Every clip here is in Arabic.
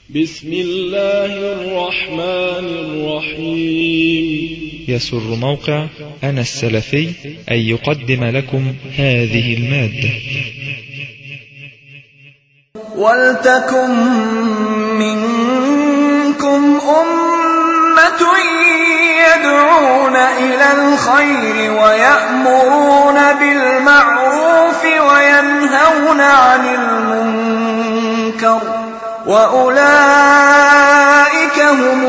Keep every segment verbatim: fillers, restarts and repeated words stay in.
بسم الله الرحمن الرحيم. يسر موقع أنا السلفي أن يقدم لكم هذه المادة. ولتكن منكم أمة يدعون إلى الخير ويأمرون بالمعروف وينهون عن المنكر وأولئك هم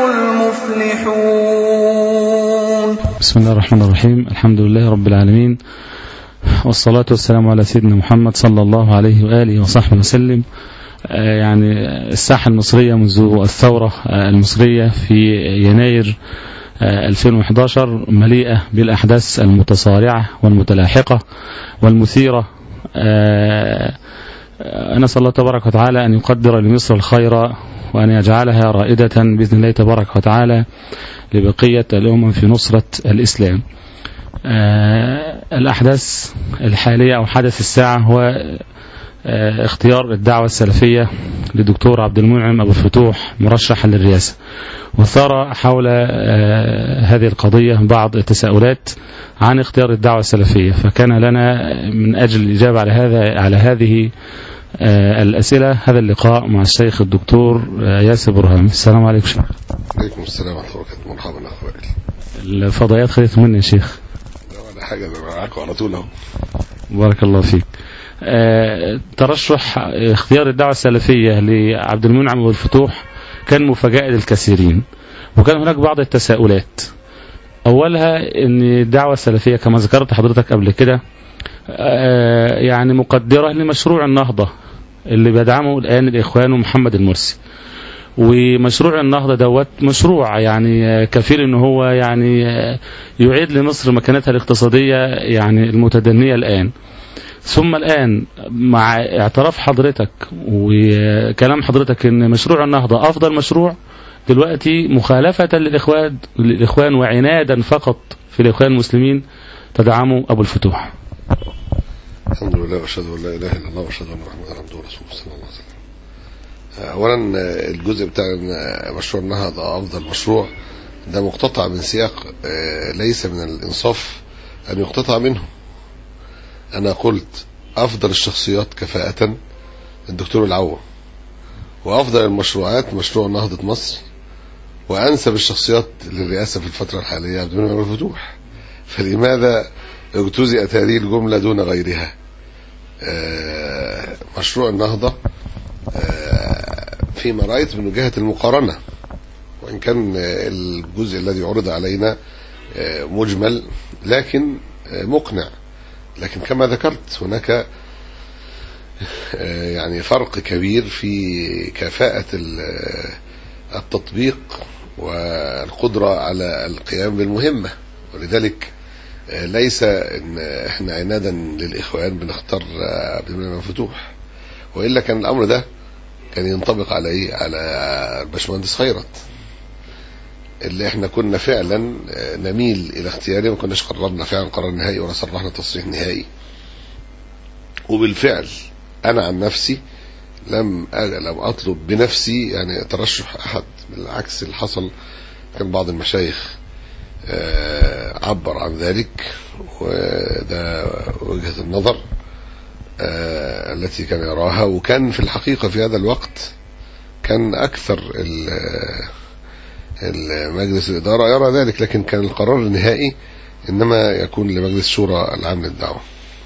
المفلحون. بسم الله الرحمن الرحيم. الحمد لله رب العالمين، والصلاة والسلام على سيدنا محمد صلى الله عليه وآله وصحبه وسلم. يعني الساحة المصرية منذ الثورة المصرية في يناير ألفين وإحدى عشر مليئة بالأحداث المتصارعة والمتلاحقة والمثيرة. نسأل الله تبارك وتعالى أن يقدر لمصر الخير وأن يجعلها رائدة بإذن الله تبارك وتعالى لبقية الأمم في نصرة الإسلام. الأحداث الحالية أو حدث الساعة هو اختيار الدعوة السلفية لدكتور عبد المنعم أبو الفتوح مرشحا للرئاسة، وثار حول هذه القضية بعض التساؤلات عن اختيار الدعوة السلفية، فكان لنا من أجل الإجابة على هذا على هذه الأسئلة هذا اللقاء مع الشيخ الدكتور ياسر برهامي. السلام عليكم شيخ. عليكم السلام ورحمة الله وبركاته. مرحبا أخواتي. الفضائيات خدت مني يا شيخ. لا ولا حاجة، أنا معاكم على طول أهو. بارك الله فيك. أه ترشح اختيار الدعوة السلفية لعبد المنعم أبو الفتوح كان مفاجأة للكثيرين، وكان هناك بعض التساؤلات. أولها أن الدعوة السلفية كما ذكرت حضرتك قبل كده أه يعني مقدرة لمشروع النهضة اللي بيدعمه الآن الإخوان ومحمد المرسي، ومشروع النهضة دوت مشروع يعني كفيل ان هو يعني يعيد لمصر مكانتها الاقتصادية يعني المتدنية الآن. ثم الآن مع اعتراف حضرتك وكلام حضرتك ان مشروع النهضة افضل مشروع، دلوقتي مخالفة للإخوان للإخوان وعنادا فقط في الإخوان المسلمين تدعموا أبو الفتوح. الحمد لله واشهد ان لا اله الا الله واشهد ان محمدا عبده ورسوله صلى الله عليه وسلم. اولا الجزء بتاع مشروع النهضة افضل مشروع ده مقتطع من سياق ليس من الانصاف ان يقتطع منه. انا قلت افضل الشخصيات كفاءة الدكتور العوام، وافضل المشروعات مشروع نهضة مصر، وانسب الشخصيات للرئاسة في الفترة الحالية عبد المنعم أبو الفتوح. فلماذا اجتزئت هذه الجملة دون غيرها؟ مشروع النهضة فيما رأيت من وجهة المقارنة، وإن كان الجزء الذي عرض علينا مجمل لكن مقنع، لكن كما ذكرت هناك يعني فرق كبير في كفاءة التطبيق والقدرة على القيام بالمهمة. ولذلك ليس إن احنا عنادا للإخوان بنختار عبد المنعم أبو الفتوح، وإلا كان الأمر ده كان ينطبق على ايه؟ على الباشمهندس خيرت اللي احنا كنا فعلا نميل الى اختياره، ما كناش قررنا فعلا قرار نهائي ولا صرحنا تصريح نهائي. وبالفعل انا عن نفسي لم لم اطلب بنفسي يعني ترشح احد، بالعكس اللي حصل كان بعض المشايخ عبر عن ذلك، وده وجهة النظر آه التي كان يراها. وكان في الحقيقة في هذا الوقت كان أكثر المجلس الإدارة يرى ذلك، لكن كان القرار النهائي إنما يكون لمجلس شورى العام للدعوة.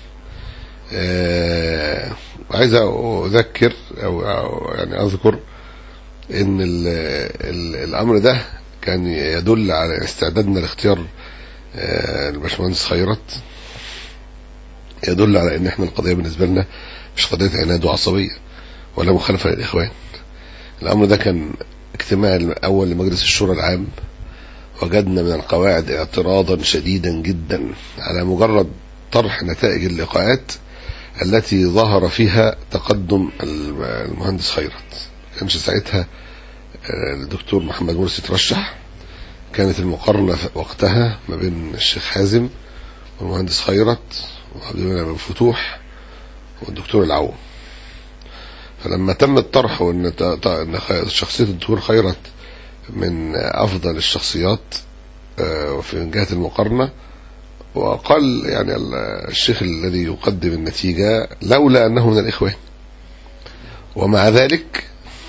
آه عايز أذكر أو, أو يعني أذكر إن ال ال الأمر ده كان يدل على استعدادنا لاختيار آه الباشمهندس خيرت، يدل على ان احنا القضية بالنسبة لنا مش قضية عناد وعصبية ولا مخالفة للإخوان. الأمر ده كان اجتماع الأول لمجلس الشورى العام، وجدنا من القواعد اعتراضا شديدا جدا على مجرد طرح نتائج اللقاءات التي ظهر فيها تقدم المهندس خيرت. كانش ساعتها الدكتور محمد مرسي ترشح، كانت المقارنة وقتها ما بين الشيخ حازم والمهندس خيرت وعبد المنعم أبو الفتوح والدكتور العوام. فلما تم الطرح وان شخصية الدكتور خيرت من افضل الشخصيات في جهة المقارنة، وقال يعني الشيخ الذي يقدم النتيجة لولا انه من الاخوان، ومع ذلك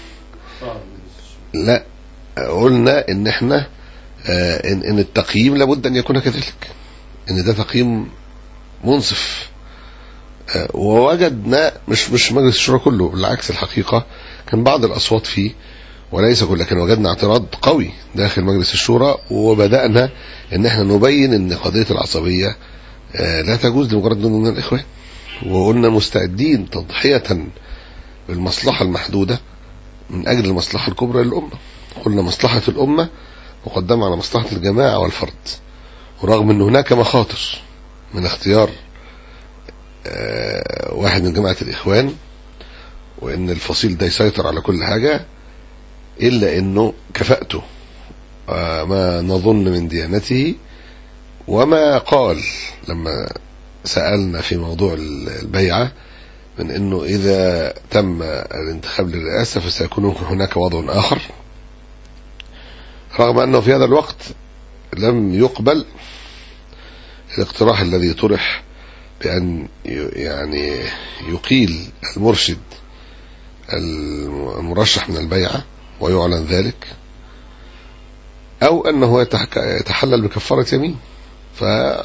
لا قلنا ان احنا ان, إن التقييم لابد ان يكون كذلك، ان ده تقييم منصف. ووجدنا مش مش مجلس الشورى كله، بالعكس الحقيقة كان بعض الاصوات فيه وليس كل، لكن وجدنا اعتراض قوي داخل مجلس الشورى، وبدأنا ان احنا نبين ان قضية العصبية لا تجوز لمجرد من الاخوان، وقلنا مستعدين تضحية بالمصلحة المحدودة من اجل المصلحة الكبرى للأمة. قلنا مصلحة الأمة مقدمة على مصلحة الجماعة والفرد، ورغم ان هناك مخاطر من اختيار واحد من جماعة الإخوان وان الفصيل ده يسيطر على كل حاجة، إلا أنه كفأته ما نظن من ديانته، وما قال لما سألنا في موضوع البيعة من أنه إذا تم الانتخاب للرئاسة فسيكون هناك وضع آخر، رغم أنه في هذا الوقت لم يقبل الاقتراح الذي طرح بأن يعني يقيل المرشد المرشح من البيعة ويعلن ذلك، او انه يتحلل بكفارة يمين. ف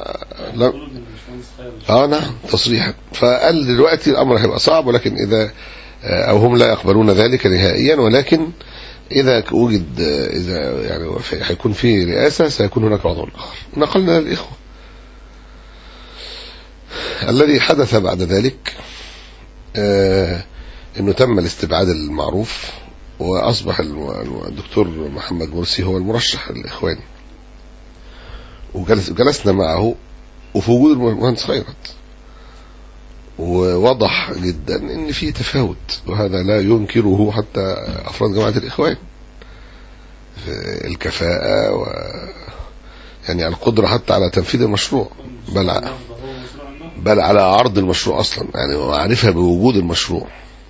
اه نعم تصريحا. فقال دلوقتي الامر هيبقى صعب، ولكن اذا او هم لا يقبلون ذلك نهائيا، ولكن اذا وجد اذا يعني هيكون في رئاسة سيكون هناك وضع اخر. نقلنا للاخوة الذي حدث بعد ذلك آه انه تم الاستبعاد المعروف، واصبح الدكتور محمد مرسي هو المرشح الاخواني، وجلسنا معه وفي وجود المهندس خيرت، ووضح جدا ان في تفاوت، وهذا لا ينكره حتى افراد جماعة الاخوان، الكفاءة و يعني القدرة حتى على تنفيذ المشروع، بل بل على عرض المشروع اصلا، يعني معرفة بوجود المشروع.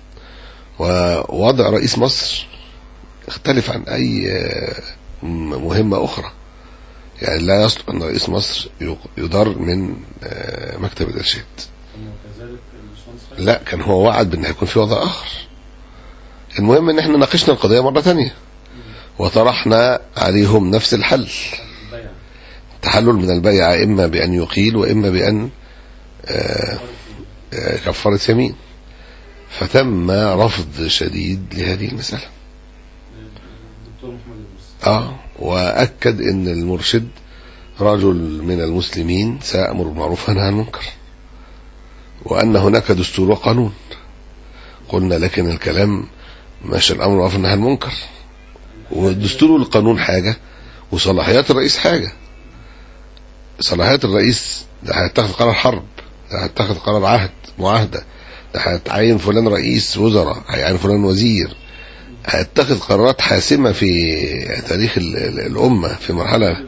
ووضع رئيس مصر اختلف عن اي مهمة اخرى، يعني لا يصلح ان رئيس مصر يدار من مكتب الارشاد. لا، كان هو وعد بان هيكون في وضع اخر. المهم ان احنا ناقشنا القضية مرة تانية وطرحنا عليهم نفس الحل، تحلل من البيعة اما بان يقيل واما بان كفارة يمين، فتم رفض شديد لهذه المسألة. اه واكد ان المرشد رجل من المسلمين سيأمر بالمعروف وينهى عن المنكر، وان هناك دستور وقانون. قلنا لكن الكلام ماشي الامر بالمعروف والنهي عن المنكر، والدستور والقانون حاجة وصلاحيات الرئيس حاجة. صلاحيات الرئيس ده هيتخذ قرار حرب، ده هيتخذ قرار عهد معاهدة، ده هيتعين فلان رئيس وزراء، هيعين فلان وزير، هيتخذ قرارات حاسمة في تاريخ الأمة في مرحلة.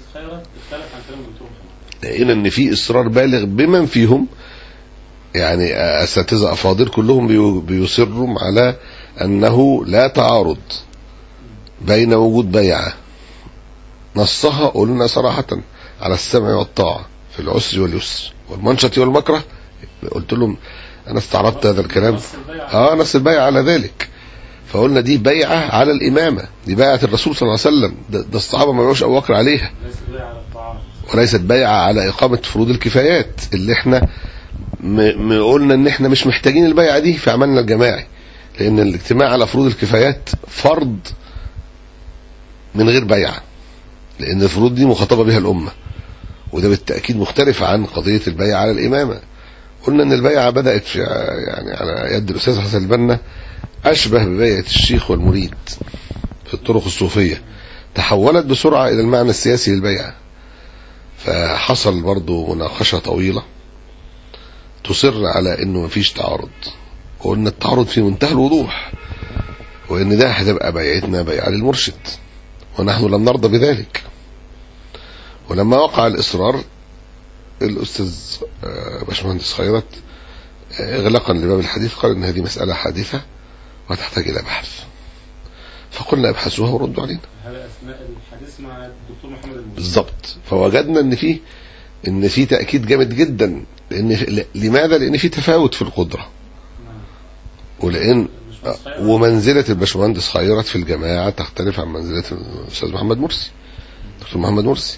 لقينا ان في اصرار بالغ بمن فيهم، يعني اساتذه افاضل كلهم بيصروا على انه لا تعارض بين وجود بيعة نصها قلنا صراحة على السمع والطاعة في العسر واليسر والمنشط والمكره. قلت لهم انا استعرضت هذا الكلام، اه نص البيعة على ذلك، فقلنا دي بيعة على الامامة، دي بيعة الرسول صلى الله عليه وسلم، ده, ده الصحابة ما بيعوش ابو بكر عليها، وليست بيعة على اقامة فروض الكفايات اللي احنا م... قلنا ان احنا مش محتاجين البيعة دي في عملنا الجماعي، لان الاجتماع على فروض الكفايات فرض من غير بيعة، لان الفروض دي مخاطبة بها الامة، وده بالتأكيد مختلف عن قضية البيعة على الامامة. قلنا ان البيعة بدأت في يعني على يد الاستاذ حسن البنا اشبه ببيعة الشيخ والمريد في الطرق الصوفية، تحولت بسرعة الى المعنى السياسي للبيعة، فحصل برضو مناقشة طويلة تصر على انه مفيش تعارض، وقلنا التعارض في منتهى الوضوح، وان ده هتبقى بيعتنا بيعة للمرشد، ونحن لم نرضى بذلك. ولما وقع الاصرار الاستاذ باشمهندس خيرت اغلاقا لباب الحديث قال ان هذه مسألة حادثة وتحتاج إلى بحث، فقلنا ابحثوها وردوا علينا. هذا أثناء الحديث مع الدكتور محمد المرسي بالضبط. فوجدنا إن فيه إن في تأكيد جامد جدا، لأن لماذا؟ لأن في تفاوت في القدرة، ولأن ومنزلة الباشمهندس خيرت في الجماعة تختلف عن منزلة الأستاذ محمد مرسي دكتور محمد مرسي،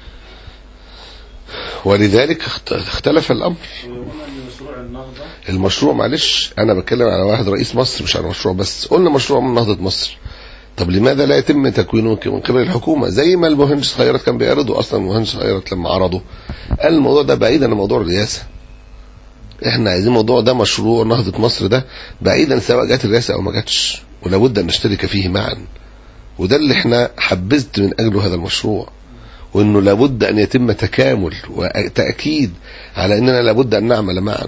ولذلك اختلف الأمر. المشروع معلش أنا بتكلم على واحد رئيس مصر مش على مشروع بس، قلنا مشروع من نهضة مصر، طب لماذا لا يتم تكوينه من قبل الحكومة زي ما المهندس خيرت كان بيعرضه؟ أصلا المهندس خيرت لما عرضه قال الموضوع ده بعيدا عن موضوع الرئاسة، احنا عايزين الموضوع ده مشروع نهضة مصر ده بعيدا سواء جات الرئاسة او ما جاتش، ولابد ان نشترك فيه معا، وده اللي احنا حبذت من اجله هذا المشروع، وانه لابد ان يتم تكامل وتأكيد على اننا لابد ان نعمل معا.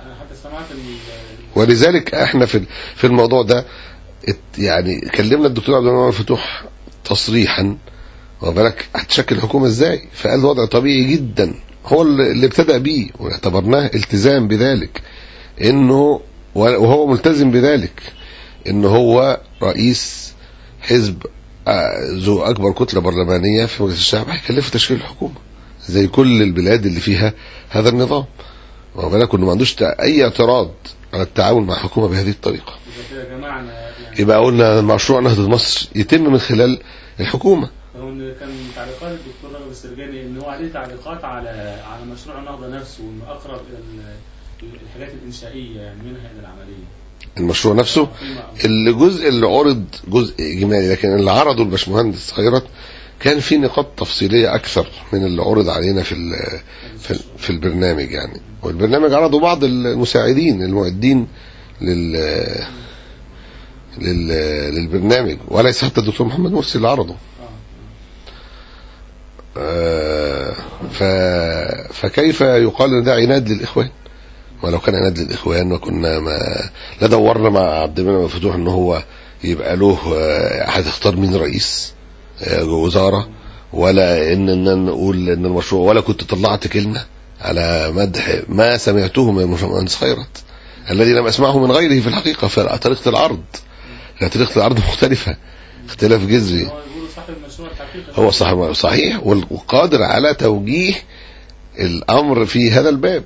ولذلك احنا في في الموضوع ده يعني كلمنا الدكتور عبد المنعم الفتوح تصريحا، وبالك هتشكل حكومة ازاي؟ فقال وضع طبيعي جدا هو اللي ابتدأ بيه، واعتبرناه التزام بذلك، انه وهو ملتزم بذلك، انه هو رئيس حزب ذو اكبر كتلة برلمانية في مجلس الشعب، هيكلفه تشكيل الحكومة زي كل البلاد اللي فيها هذا النظام، وبالك انه ما عندوش اي اعتراض على التعاون مع حكومة بهذه الطريقة. يبقى قلنا مشروع نهضة مصر يتم من خلال الحكومة. كان تعليقات الدكتور رغب السرجاني ان هو عليه تعليقات على على مشروع النهضه نفسه، وانه اقرب الى الحاجات الانشائيه يعني منها الى العمليه. المشروع نفسه الجزء اللي عرض جزء اجمالي، لكن اللي عرضه الباشمهندس خيرت كان في نقاط تفصيليه اكثر من اللي عرض علينا في في, في البرنامج يعني. والبرنامج عرضه بعض المساعدين المعدين لل لل للبرنامج، وليس حتى الدكتور محمد مرسي اللي عرضه. ف... فكيف يقال ان ده عناد للاخوان؟ ولو كان عناد للاخوان وكنا ما لا دورنا مع عبد المنعم الفتوح ان هو يبقى له هتختار مين رئيس وزاره، ولا ان نقول ان المشروع، ولا كنت طلعت كلمه على مدح ما سمعته من المهندس خيرت الذي لم اسمعه من غيره في الحقيقه. فطريقه العرض لا طريقه العرض مختلفه اختلاف جذري. هو صاحب صحيح وقادر على توجيه الامر في هذا الباب.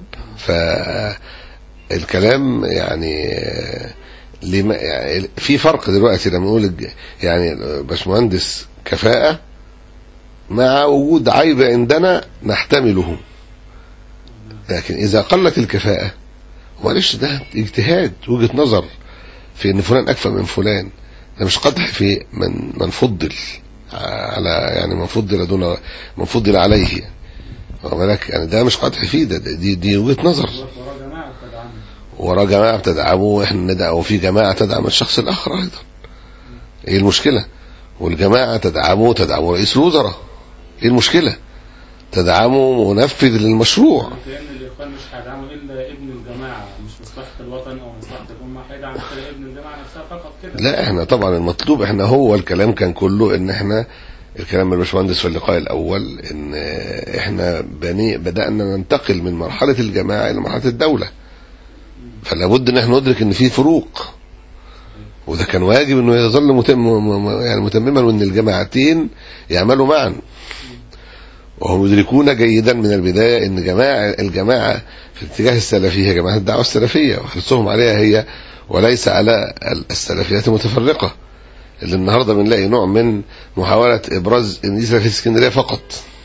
فالكلام يعني لما يعني في فرق دلوقتي لما نقول يعني باشمهندس كفاءة مع وجود عيب عندنا نحتمله، لكن اذا قلت الكفاءة معلش ده اجتهاد وجهة نظر في ان فلان اكفأ من فلان، ده مش قدح في من من فضل على يعني من فضل دون من فضل عليه، ولكن يعني ده مش قدح فيه، ده دي دي وجهة نظر. ورا جماعة بتدعمه واحنا ندعم، وفي جماعة تدعم الشخص الاخر ايضا. ايه المشكلة؟ والجماعة تدعمه تدعم رئيس الوزراء، ايه المشكلة؟ تدعمه منفذ للمشروع. لان الاخوان مش هيدعموا الا ابن الجماعة، مش مصلحة الوطن او مصلحة الامة، هيدعم كده ابن الجماعة نفسها فقط كده. لا احنا طبعا المطلوب، احنا هو الكلام كان كله ان احنا الكلام من الباشمهندس في اللقاء الاول ان احنا بني بدأنا ننتقل من مرحلة الجماعة الى مرحلة الدولة، فلا بد ان احنا ندرك ان في فروق، وده كان واجب انه يظل متم يعني متمما وان الجماعتين يعملوا معا، وهم يدركون جيدا من البداية ان جماعة الجماعة في الاتجاه السلفي هي جماعة الدعوة السلفية وحرصهم عليها هي، وليس على السلفيات المتفرقة اللي النهاردة بنلاقي نوع من محاولة ابراز ان دي سلفية اسكندرية فقط.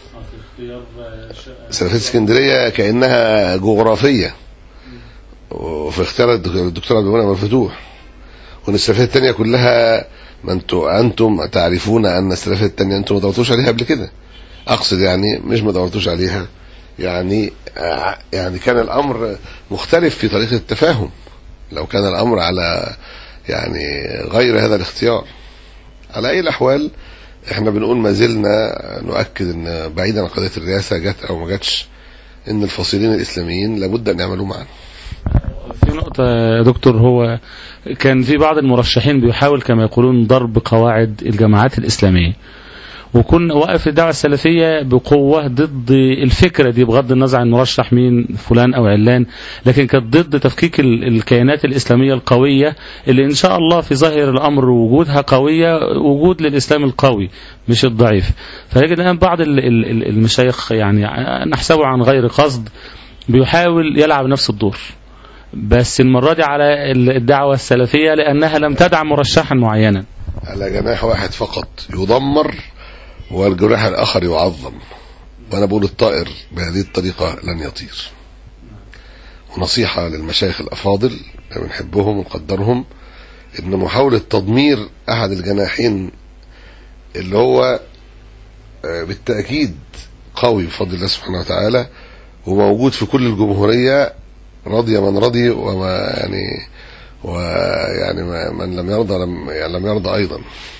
سلفية اسكندرية كأنها جغرافية، وفي اختيار الدكتور عبد المنعم الفتوح، وان السلفية التانية كلها ما انتم انتم تعرفون ان السلفية التانية انتم ما دورتوش عليها قبل كده. اقصد يعني مش ما دورتوش عليها، يعني يعني كان الامر مختلف في طريقة التفاهم لو كان الامر على يعني غير هذا الاختيار. على اي الاحوال احنا بنقول ما زلنا نؤكد ان بعيدا عن قضية الرئاسة جت او ما جتش، ان الفصيلين الاسلاميين لابد ان يعملوا معا. في نقطة يا دكتور، هو كان في بعض المرشحين بيحاول كما يقولون ضرب قواعد الجماعات الإسلامية، وكنا وقف الدعوة السلفية بقوة ضد الفكرة دي، بغض النظر عن مرشح مين فلان أو علان، لكن كانت ضد تفكيك الكيانات الإسلامية القوية اللي إن شاء الله في ظاهر الأمر وجودها قوية، وجود للإسلام القوي مش الضعيف. فيجد الآن بعض المشايخ يعني نحسبه عن غير قصد بيحاول يلعب نفس الدور، بس المرة دي على الدعوة السلفية لأنها لم تدعم مرشحا معينا، على جناح واحد فقط يدمر والجناح الآخر يعظم. وأنا بقول الطائر بهذه الطريقة لن يطير. ونصيحة للمشايخ الأفاضل بنحبهم ونقدرهم، إن محاولة تضمير أحد الجناحين اللي هو بالتأكيد قوي بفضل الله سبحانه وتعالى وموجود في كل الجمهورية، رضي من رضي وما يعني ويعني من لم يرضى لم يعني لم يرضى أيضا،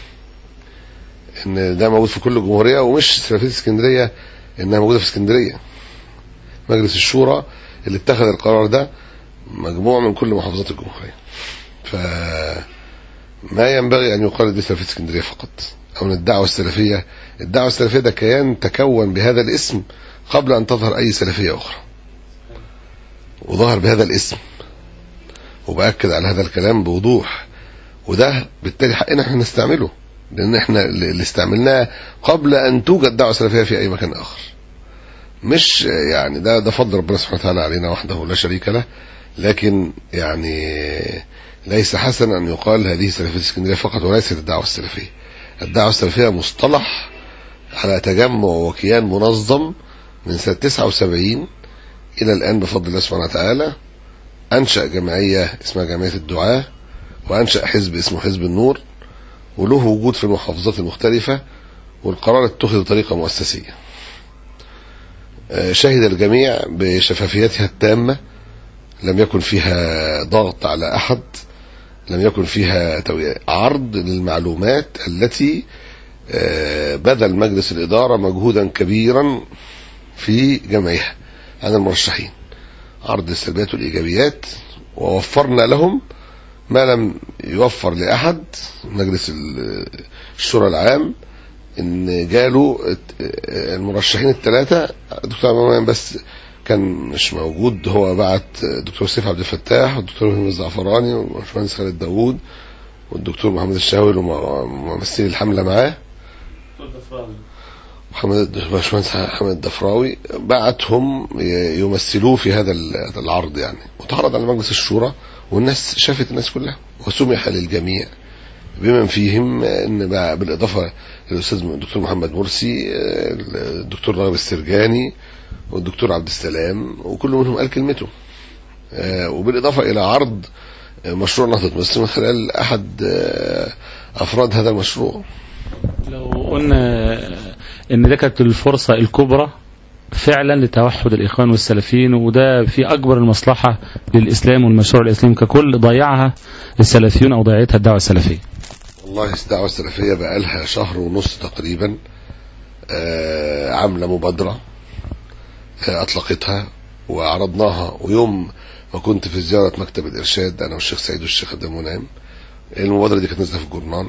إن ده موجود في كل الجمهورية. ومش سلفية اسكندرية إنها موجودة في اسكندرية، مجلس الشورى اللي اتخذ القرار ده مجموع من كل محافظات الجمهورية. فما ينبغي أن يقال دي سلفية اسكندرية فقط أو من الدعوة السلفية. الدعوة السلفية ده كيان تكون بهذا الاسم قبل أن تظهر أي سلفية أخرى، وظهر بهذا الاسم، وبأكد على هذا الكلام بوضوح. وده بالتالي حقنا احنا نستعمله، لأن احنا اللي استعملناه قبل أن توجد دعوة سلفية في أي مكان آخر. مش يعني ده ده فضل ربنا سبحانه وتعالى علينا وحده لا شريك له، لكن يعني ليس حسنا أن يقال هذه سلفية اسكندرية فقط وليست الدعوة السلفية. الدعوة السلفية مصطلح على تجمع وكيان منظم من سنة تسعة وسبعين إلى الآن بفضل الله سبحانه وتعالى. أنشأ جمعية اسمها جمعية الدعاة، وأنشأ حزب اسمه حزب النور، وله وجود في المحافظات المختلفة، والقرار اتخذ بطريقة مؤسسية. شهد الجميع بشفافيتها التامة، لم يكن فيها ضغط على أحد، لم يكن فيها عرض للمعلومات التي بذل مجلس الإدارة مجهودا كبيرا في جمعها عن المرشحين، عرض السلبيات والإيجابيات، ووفرنا لهم ما لم يوفر لأحد. مجلس الشورى العام إن جالوا المرشحين الثلاثة، الدكتور عمام بس كان مش موجود، هو بعت الدكتور سيف عبد الفتاح والدكتور مهندس الزعفراني والمهندس خالد داوود والدكتور محمد الشاوي وممثلي الحملة معاه، محمد باشمهندس محمد الدفراوي، بعتهم يمثلوه في هذا العرض يعني، وتعرض على مجلس الشورى، والناس شافت الناس كلها، وسمح للجميع بمن فيهم، ان بالاضافه للاستاذ الدكتور محمد مرسي، الدكتور راغب السرجاني والدكتور عبد السلام، وكل منهم قال كلمته، وبالاضافه الى عرض مشروع نهضة مصر من خلال احد افراد هذا المشروع. لو قلنا ان ده كانت الفرصة الكبرى فعلا لتوحد الإخوان والسلفيين، وده في أكبر المصلحة للإسلام والمشروع الإسلامي ككل، ضيعها السلفيون أو ضيعتها الدعوة السلفية. والله الدعوة السلفية بقى لها شهر ونص تقريبا عاملة مبادرة أطلقتها وعرضناها، ويوم ما كنت في زيارة مكتب الإرشاد أنا والشيخ سعيد والشيخ عبد المنعم، المبادرة دي كانت نازلة في الجورنال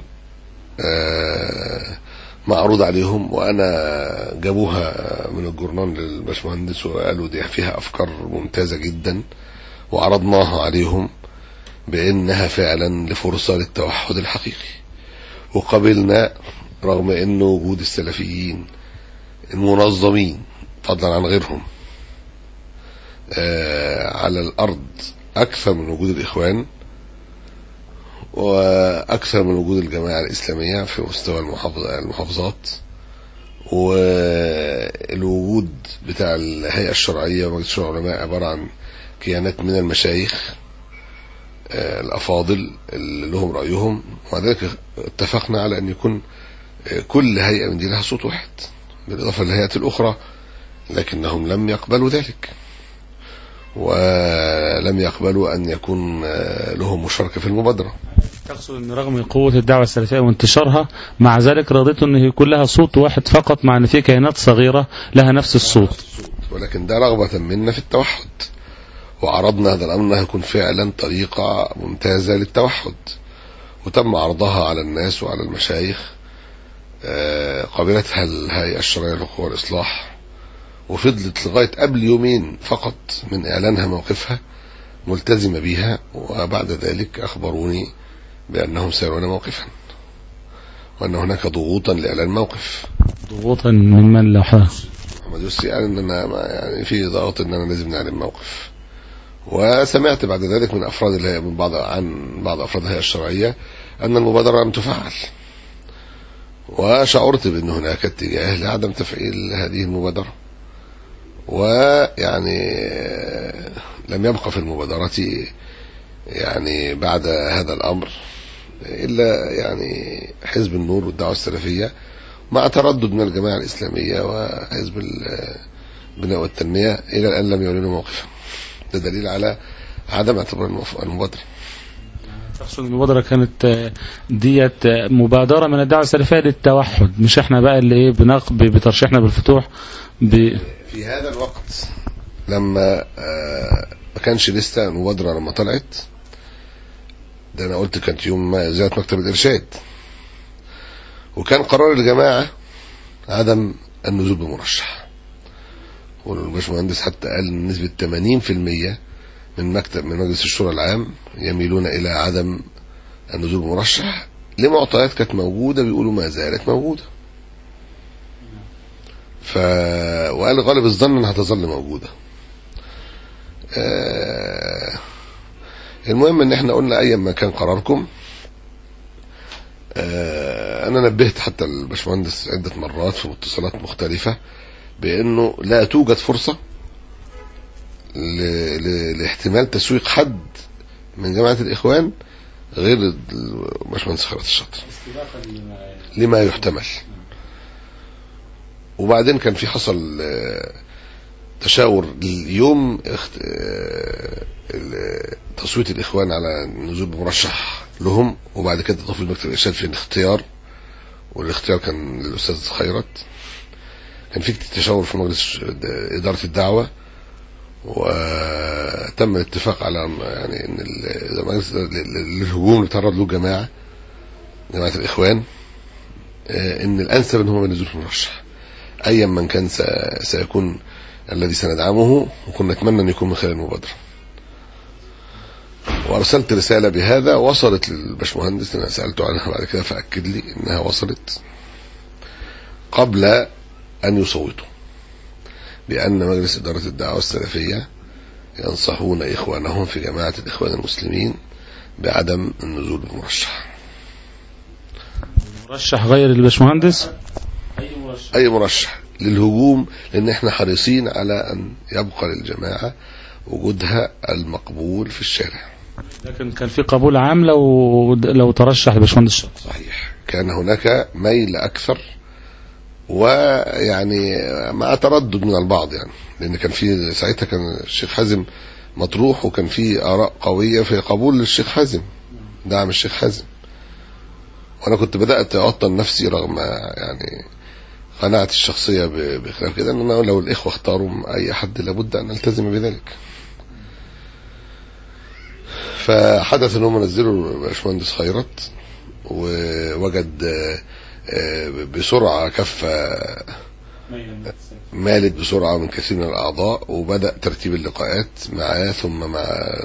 معروض عليهم، وانا جابوها من الجورنال للباشمهندس وقالوا دي فيها افكار ممتازة جدا، وعرضناها عليهم بانها فعلا لفرصة للتوحد الحقيقي، وقبلنا رغم انه وجود السلفيين المنظمين فضلا عن غيرهم على الارض اكثر من وجود الاخوان، وأكثر من وجود الجماعة الإسلامية في مستوى المحافظات، والوجود بتاع الهيئة الشرعية ومجلس شورى العلماء عبارة عن كيانات من المشايخ الأفاضل اللي لهم رأيهم، وذلك اتفقنا على أن يكون كل هيئة من دي لها صوت واحد بالإضافة للهيئات الأخرى، لكنهم لم يقبلوا ذلك، ولم يقبلوا أن يكون لهم مشاركة في المبادرة. تقصد أن رغم قوة الدعوة السلفية وانتشارها مع ذلك رضيت أن يكون لها صوت واحد فقط، مع أن في كيانات صغيرة لها نفس الصوت، ولكن ده رغبة منا في التوحد، وعرضنا هذا الأمر أنه يكون فعلا طريقة ممتازة للتوحد، وتم عرضها على الناس وعلى المشايخ قابلتها الهيئة الشرعية للحقوق والإصلاح، وفضلت لغاية قبل يومين فقط من إعلانها موقفها ملتزمة بها، وبعد ذلك أخبروني بأنهم سيرون موقفا، وأن هناك ضغوطا لإعلان موقف. ضغوطا من من لو حدث؟ محمد يوسف قال إن أنا يعني في ضغط إن أنا لازم نعلن موقف. وسمعت بعد ذلك من أفراد الهيئة من بعض عن بعض أفراد الهيئة الشرعية أن المبادرة لم تفعل، وشعرت بأن هناك اتجاه لعدم تفعيل هذه المبادرة، ويعني لم يبقى في المبادرة يعني بعد هذا الأمر إلا يعني حزب النور والدعوة السلفية مع تردد من الجماعة الإسلامية وحزب البناء والتنمية إلى الآن لم يعلنوا موقفهم. ده دليل على عدم اعتبار المبادرة. تقصد المبادرة كانت ديت مبادرة من الدعوة السلفية للتوحد، مش احنا بقى اللي ايه بنقب بترشيحنا بالفتوح ب... في هذا الوقت لما ما كانش لسه المبادرة لما طلعت، ده انا قلت كانت يوم زيارة مكتب الإرشاد، وكان قرار الجماعة عدم النزول بمرشح، والباشمهندس حتى قال ان نسبة ثمانين بالمئة من مكتب من مجلس الشورى العام يميلون الى عدم النزول بمرشح لمعطيات كانت موجودة، بيقولوا ما زالت موجودة. ف وقال غالب الظن انها هتظل موجودة. آه... المهم ان احنا قلنا ايا ما كان قراركم، آه... انا نبهت حتى الباشمهندس عدة مرات في اتصالات مختلفة بانه لا توجد فرصة ل... ل... لاحتمال تسويق حد من جماعة الاخوان غير الباشمهندس خيرت الشاطر لما يحتمل. وبعدين كان في حصل تشاور اليوم تصويت الاخوان على النزول بمرشح لهم، وبعد كده تفويض مكتب الارشاد في الاختيار، والاختيار كان للاستاذ خيرت. كان في تشاور في مجلس اداره الدعوه، وتم الاتفاق على يعني ان الهجوم اللي تعرض له جماعه جماعه الاخوان ان الانسب ان هو النزول بمرشح ايا من كان سيكون الذي سندعمه، وكنا نتمنى ان يكون من خلال المبادره. وارسلت رساله بهذا وصلت للباشمهندس، انا سالته عنها بعد كده فاكد لي انها وصلت قبل ان يصوتوا، بان مجلس اداره الدعوه السلفيه ينصحون اخوانهم في جماعه الاخوان المسلمين بعدم النزول بمرشح. مرشح غير الباشمهندس؟ اي مرشح اي مرشح للهجوم، لان احنا حريصين على ان يبقى للجماعه وجودها المقبول في الشارع. لكن كان في قبول عام لو لو ترشح الباشمهندس الشاطر. صحيح، كان هناك ميل اكثر، ويعني مع تردد من البعض يعني، لان كان في ساعتها كان الشيخ حازم مطروح، وكان في اراء قويه في قبول الشيخ حازم، دعم الشيخ حازم. وانا كنت بدات اوطن نفسي رغم يعني قناعتي الشخصيه بخلاف كده، ان انا لو الاخوه اختاروا اي حد لابد ان نلتزم بذلك. فحدث انهم نزلوا الباشمهندس خيرت، ووجد بسرعه كفه مالت بسرعه من كثير من الاعضاء، وبدا ترتيب اللقاءات معاه ثم مع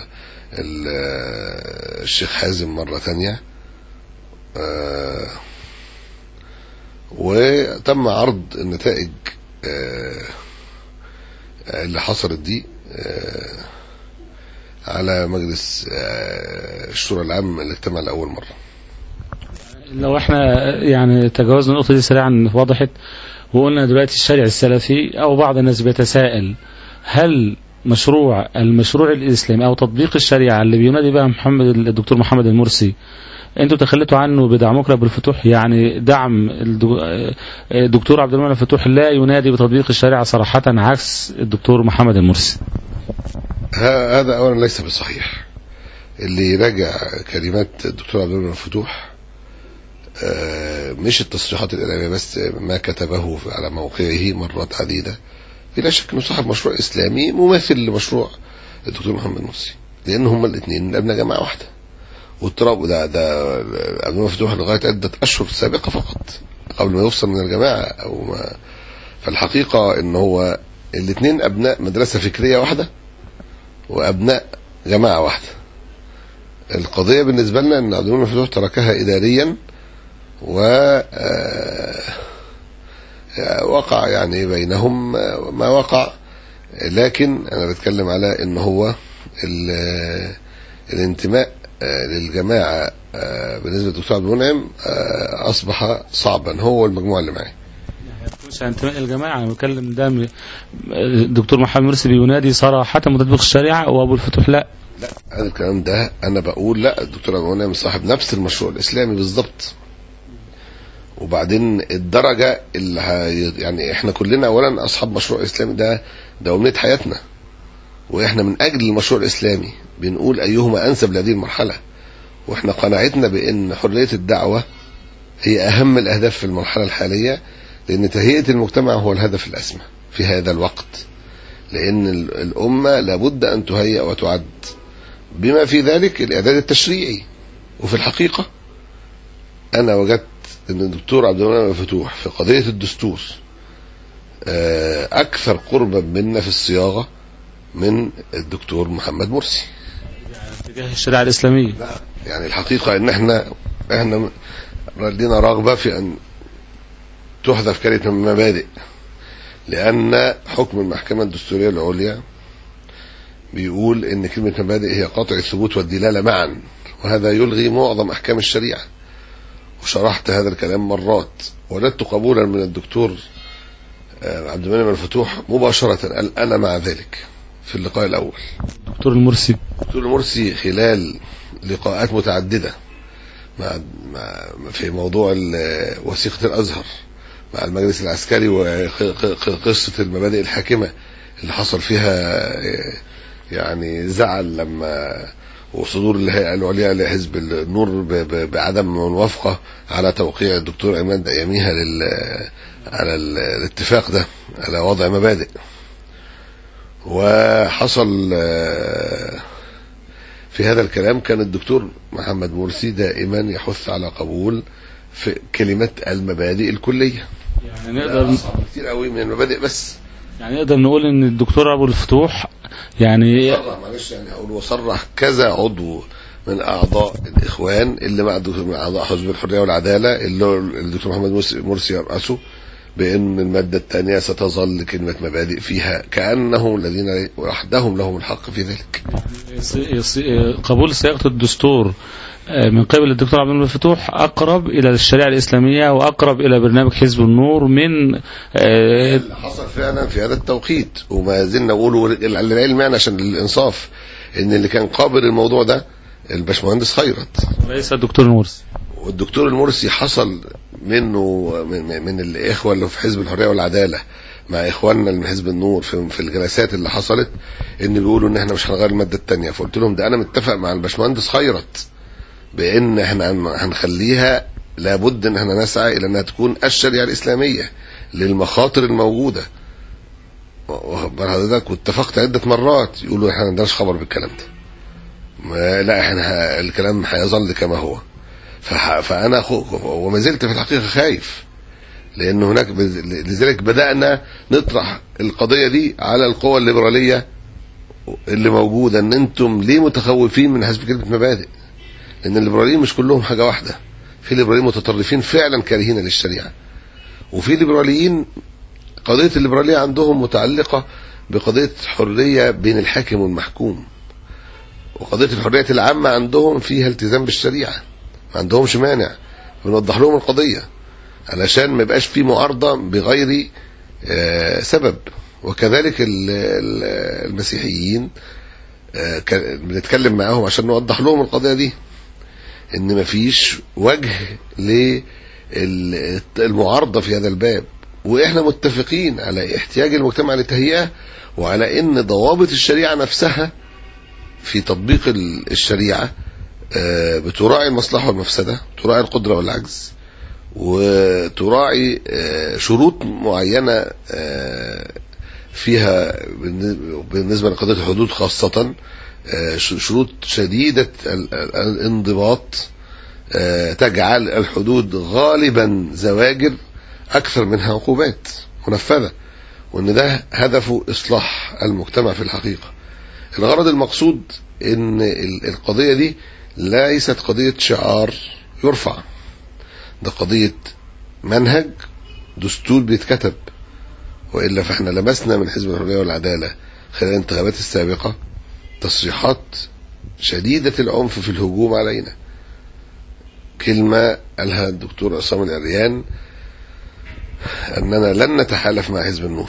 الشيخ حازم مره ثانيه، آه وتم عرض النتائج آه اللي حصلت دي آه على مجلس آه الشورى العام اللي اجتمع لأول مرة. لو احنا يعني تجاوزنا النقطة دي سريعا وضحت، وقلنا دلوقتي الشارع السلفي او بعض الناس بيتساءل هل مشروع المشروع الإسلامي او تطبيق الشريعة اللي بينادي بها محمد الدكتور محمد المرسي انتوا تخليتوا عنه بدعمكم لابو الفتوح، يعني دعم الدكتور عبد المنعم الفتوح لا ينادي بتطبيق الشريعة صراحة عكس الدكتور محمد المرسي؟ هذا اولا ليس بصحيح. اللي يراجع كلمات الدكتور عبد المنعم الفتوح مش التصريحات الإعلامية بس، ما كتبه على موقعه مرات عديدة، بلا شك انه صاحب مشروع اسلامي مماثل لمشروع الدكتور محمد المرسي، لان هما الاثنين من ابناء جماعة واحدة. والتراب ده ده عبد المنعم الفتوح لغاية عدة اشهر سابقة فقط قبل ما يفصل من الجماعة أو ما. فالحقيقة إن هو الاثنين أبناء مدرسة فكرية واحدة وأبناء جماعة واحدة. القضية بالنسبة لنا أن عبد المنعم الفتوح تركها إداريا و وقع يعني بينهم ما وقع، لكن أنا بتكلم على أن هو الانتماء للجماعة بالنسبة للدكتور عبد المنعم أصبح صعبا هو والمجموعة اللي معاه. مش انتماء الجماعة، أنا بتكلم ده الدكتور محمد مرسي بينادي صراحة بتطبيق الشريعة وأبو الفتوح لا لا هذا الكلام ده أنا بقول لا، الدكتور عبد المنعم صاحب نفس المشروع الإسلامي بالضبط. وبعدين الدرجة اللي يعني احنا كلنا اولا اصحاب مشروع اسلامي، ده ده امنية حياتنا، واحنا من اجل المشروع الاسلامي بنقول ايهما انسب لهذه المرحلة. واحنا قناعتنا بان حرية الدعوة هي اهم الاهداف في المرحلة الحالية، لان تهيئة المجتمع هو الهدف الاسمى في هذا الوقت، لان الامة لابد ان تهيئ وتعد بما في ذلك الاعداد التشريعي. وفي الحقيقة انا وجدت ان الدكتور عبد المنعم الفتوح في قضية الدستور اكثر قربا منا في الصياغة من الدكتور محمد مرسي تجاه الشريعة الاسلامية. يعني الحقيقة ان احنا احنا لنا رغبة في ان تحذف كلمة المبادئ، لان حكم المحكمة الدستورية العليا بيقول ان كلمة مبادئ هي قاطع الثبوت والدلالة معا، وهذا يلغي معظم احكام الشريعة. وشرحت هذا الكلام مرات، وجدت قبولا من الدكتور عبد المنعم الفتوح مباشرة، قال أنا مع ذلك في اللقاء الأول. دكتور المرسي دكتور المرسي خلال لقاءات متعددة مع في موضوع وثيقة الأزهر مع المجلس العسكري وقصة المبادئ الحاكمة اللي حصل فيها يعني زعل لما وصدور الهيئة العليا لحزب النور بعدم موافقة على توقيع الدكتور عماد أياميها لل على الاتفاق ده على وضع مبادئ. وحصل في هذا الكلام كان الدكتور محمد مرسي دائما يحث على قبول في كلمة المبادئ الكلية، يعني نقدر كتير قوي من المبادئ، بس يعني نقدر نقول ان الدكتور ابو الفتوح يعني صرح معلش يعني اقول وصرح كذا عضو من اعضاء الاخوان اللي مع من اعضاء حزب الحريه والعداله اللي الدكتور محمد مرسي يرأسه بان الماده الثانيه ستظل كلمه مبادئ فيها، كانهم الذين وحدهم لهم الحق في ذلك. قبول صياغه الدستور من قبل الدكتور عبد المنعم الفتوح أقرب إلى الشريعة الإسلامية وأقرب إلى برنامج حزب النور من اللي حصل فعلا في هذا التوقيت. وما زلنا نقوله للعلم يعني عشان الإنصاف إن اللي كان قابل الموضوع ده الباشمهندس خيرت وليس الدكتور المرسي. والدكتور المرسي حصل منه من, من الإخوة اللي في حزب الحرية والعدالة مع إخواننا من حزب النور في, في الجلسات اللي حصلت إن بيقولوا إن إحنا مش هنغير المادة الثانية. فقلت لهم ده أنا متفق مع الباشمهندس خيرت بان احنا هنخليها لابد ان احنا نسعى الى انها تكون الشريعه الاسلاميه للمخاطر الموجوده. وحضرتك واتفقت عده مرات يقولوا احنا ما عندناش خبر بالكلام ده، لا احنا الكلام هيظل كما هو. فانا وما زلت في الحقيقه خايف، لان هناك لذلك بدانا نطرح القضيه دي على القوى الليبراليه اللي موجوده، ان انتم ليه متخوفين من حسب كلمه مبادئ؟ لأن الليبراليين مش كلهم حاجة واحدة، في ليبراليين متطرفين فعلا كارهين للشريعة، وفي ليبراليين قضية الليبرالية عندهم متعلقة بقضية حرية بين الحاكم والمحكوم، وقضية الحرية العامة عندهم فيها التزام بالشريعة، ما عندهمش مانع. بنوضح لهم القضية علشان ما يبقاش في معارضة بغير سبب. وكذلك المسيحيين بنتكلم معاهم عشان نوضح لهم القضية دي ان مفيش وجه للمعارضة في هذا الباب، واحنا متفقين على احتياج المجتمع لتهيئة وعلى ان ضوابط الشريعة نفسها في تطبيق الشريعة بتراعي المصلحة والمفسدة، تراعي القدرة والعجز، وتراعي شروط معينة فيها بالنسبة لقضية الحدود خاصة شروط شديدة الانضباط تجعل الحدود غالبا زواجر أكثر منها عقوبات منفذة، وأن ده هدفه إصلاح المجتمع في الحقيقة. الغرض المقصود أن القضية دي ليست قضية شعار يرفع، ده قضية منهج دستور بيتكتب. وإلا فإحنا لمسنا من حزب الحرية والعدالة خلال الانتخابات السابقة تصريحات شديدة العنف في الهجوم علينا. كلمة قالها الدكتور عصام العريان أننا لن نتحالف مع حزب النور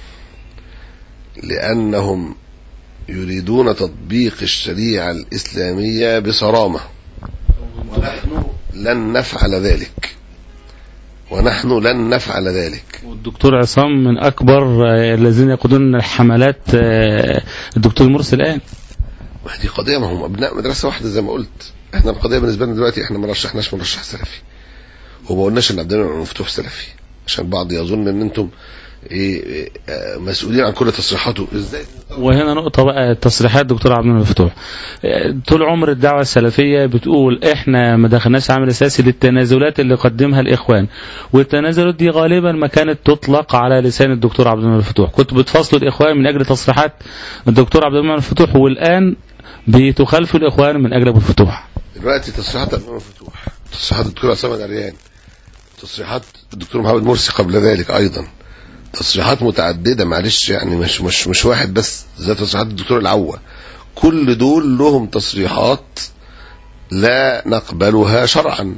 لأنهم يريدون تطبيق الشريعة الإسلامية بصرامة، ونحن لن نفعل ذلك ونحن لن نفعل ذلك. والدكتور عصام من أكبر الذين يقودون الحملات الدكتور مرسي الآن. دي قضية، ما هم أبناء مدرسة واحدة زي ما قلت. احنا القضية بالنسبة لنا دلوقتي احنا ما رشحناش مرشح سلفي، وما قلناش ان عبد المنعم مفتوح سلفي عشان بعض يظن ان انتم ايه مسؤولين عن كل تصريحاته. ازاي؟ وهنا نقطة بقى تصريحات الدكتور عبد المنعم مفتوح. طول عمر الدعوة السلفية بتقول احنا ما دخلناش عامل اساسي للتنازلات اللي قدمها الاخوان، والتنازلات دي غالبا ما كانت تطلق على لسان الدكتور عبد المنعم مفتوح. كنت بتفاصلوا الاخوان من اجل تصريحات الدكتور عبد المنعم مفتوح، والان بتخالفوا الاخوان من اجل ابو الفتوح. دلوقتي تصريحات عبد المنعم مفتوح، تصريحات الدكتور عصام العريان، تصريحات الدكتور محمد مرسي قبل ذلك ايضا، تصريحات متعدده معلش يعني مش مش مش واحد بس، زي تصريحات الدكتور العوة. كل دول لهم تصريحات لا نقبلها شرعا،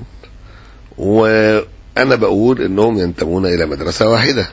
وانا بقول انهم ينتمون الى مدرسه واحده،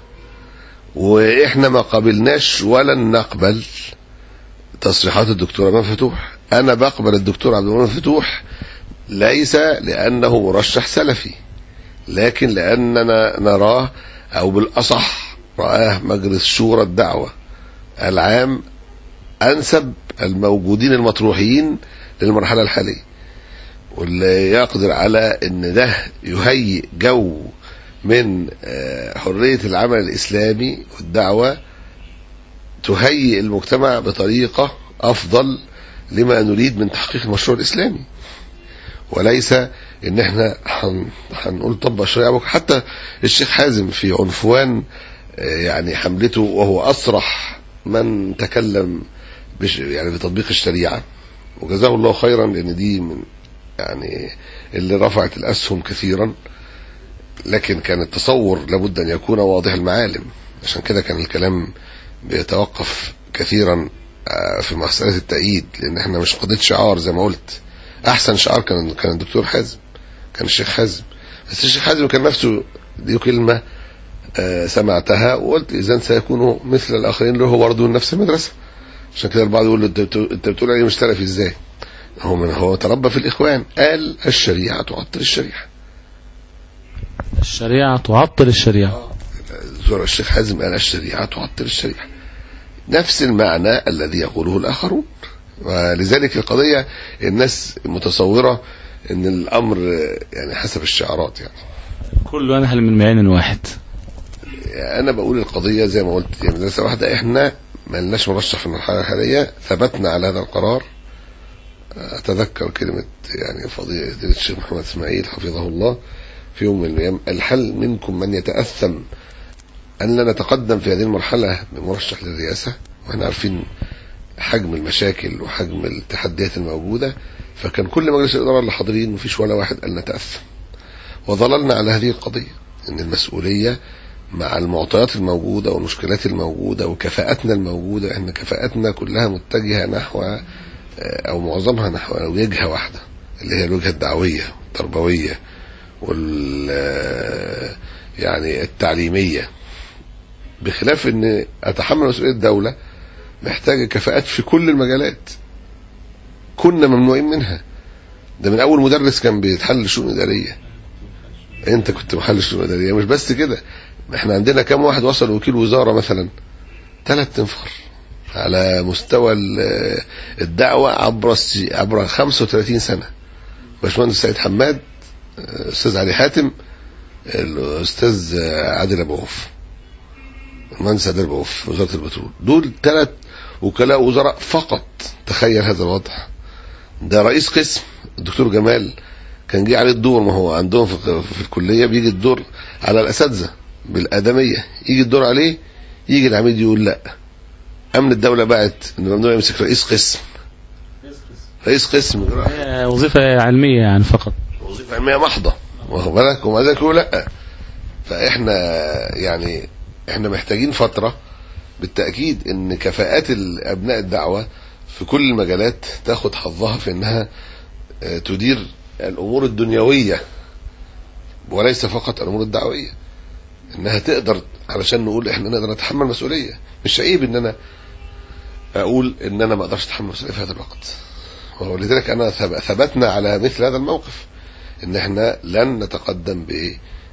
واحنا ما قبلناش ولن نقبل تصريحات الدكتور عبد المنعم مفتوح. انا بقبل الدكتور عبد المنعم مفتوح ليس لانه مرشح سلفي، لكن لاننا نراه او بالاصح رآه مجلس شورى الدعوة العام أنسب الموجودين المطروحين للمرحلة الحالية، واللي يقدر على أن ده يهيئ جو من حرية العمل الإسلامي والدعوة، تهيئ المجتمع بطريقة أفضل لما نريد من تحقيق المشروع الإسلامي، وليس ان احنا هنقول طبق الشريعة. حتى الشيخ حازم في عنفوان يعني حملته، وهو أصرح من تكلم يعني بتطبيق الشريعة، وجزاه الله خيرا، لأن دي من يعني اللي رفعت الأسهم كثيرا، لكن كان التصور لابد أن يكون واضح المعالم. عشان كده كان الكلام بيتوقف كثيرا في مسألة التأييد، لأن احنا مش قضية شعار زي ما قلت. أحسن شعار كان كان الدكتور حازم، كان الشيخ حازم، بس الشيخ حازم كان نفسه دي كلمة آه سمعتها وقلت إذن سيكونوا مثل الآخرين اللي هو برضه من نفس المدرسة. عشان كده البعض يقول له أنت بتقول عليه مش سلفي إزاي؟ هو من هو تربى في الإخوان، قال الشريعة تعطل الشريعة، الشريعة تعطل الشريعة. زور الشيخ حازم قال الشريعة تعطل الشريعة، نفس المعنى الذي يقوله الآخرون. ولذلك القضية الناس متصورة ان الأمر يعني حسب الشعارات، يعني كله أنهل من معين واحد. أنا بقول القضية زي ما قلت هي مدرسة واحدة. إحنا ما لناش مرشح في المرحلة الحالية، ثبتنا على هذا القرار. أتذكر كلمة يعني فضيلة الشيخ محمد إسماعيل حفظه الله في يوم من الأيام، الحل منكم من يتأثم أن لا نتقدم في هذه المرحلة بمرشح للرئاسة، وإحنا عارفين حجم المشاكل وحجم التحديات الموجودة. فكان كل مجلس الإدارة اللي حاضرين مفيش ولا واحد قال نتأثم، وظللنا على هذه القضية إن المسؤولية مع المعطيات الموجودة والمشكلات الموجودة وكفاءتنا الموجودة، إن كفاءتنا كلها متجهة نحو أو معظمها نحو وجهة واحدة، اللي هي الوجهة الدعوية التربوية وال يعني التعليمية، بخلاف إن أتحمل مسؤولية الدولة محتاجة كفاءات في كل المجالات كنا ممنوعين منها. ده من أول مدرس كان بيتحل شؤون إدارية، أنت كنت محل شؤون إدارية. مش بس كده، احنا عندنا كم واحد وصل وكيل وزارة مثلا؟ ثلاث انفار على مستوى الدعوة عبر عبر خمسة وثلاثين سنة. باشمهندس سيد حماد، أستاذ علي حاتم، الأستاذ عادل أبو عوف، المهندس عادل أبو عوف في وزارة البترول، دول ثلاث وكلاء وزراء فقط. تخيل هذا الوضع. ده رئيس قسم الدكتور جمال كان جه عليه الدور، ما هو عندهم في, في الكلية بيجي الدور على الأساتذة بالآدمية، يجي الدور عليه يجي العميد يقول لا، أمن الدولة بعت إن ممنوع يمسك رئيس قسم، رئيس قسم وظيفة علمية يعني فقط، وظيفة علمية محضة، واخد بالك، ومع ذلك يقول لا. فإحنا يعني إحنا محتاجين فترة بالتأكيد إن كفاءات أبناء الدعوة في كل المجالات تاخد حظها في إنها تدير الأمور الدنيوية وليس فقط الأمور الدعوية، إنها تقدر، علشان نقول إحنا نقدر نتحمل مسؤولية. مش عيب إن أنا أقول إن أنا ما أقدرش أتحمل مسؤولية في هذا الوقت، ولذلك أنا ثبتنا على مثل هذا الموقف، إن إحنا لن نتقدم بإيه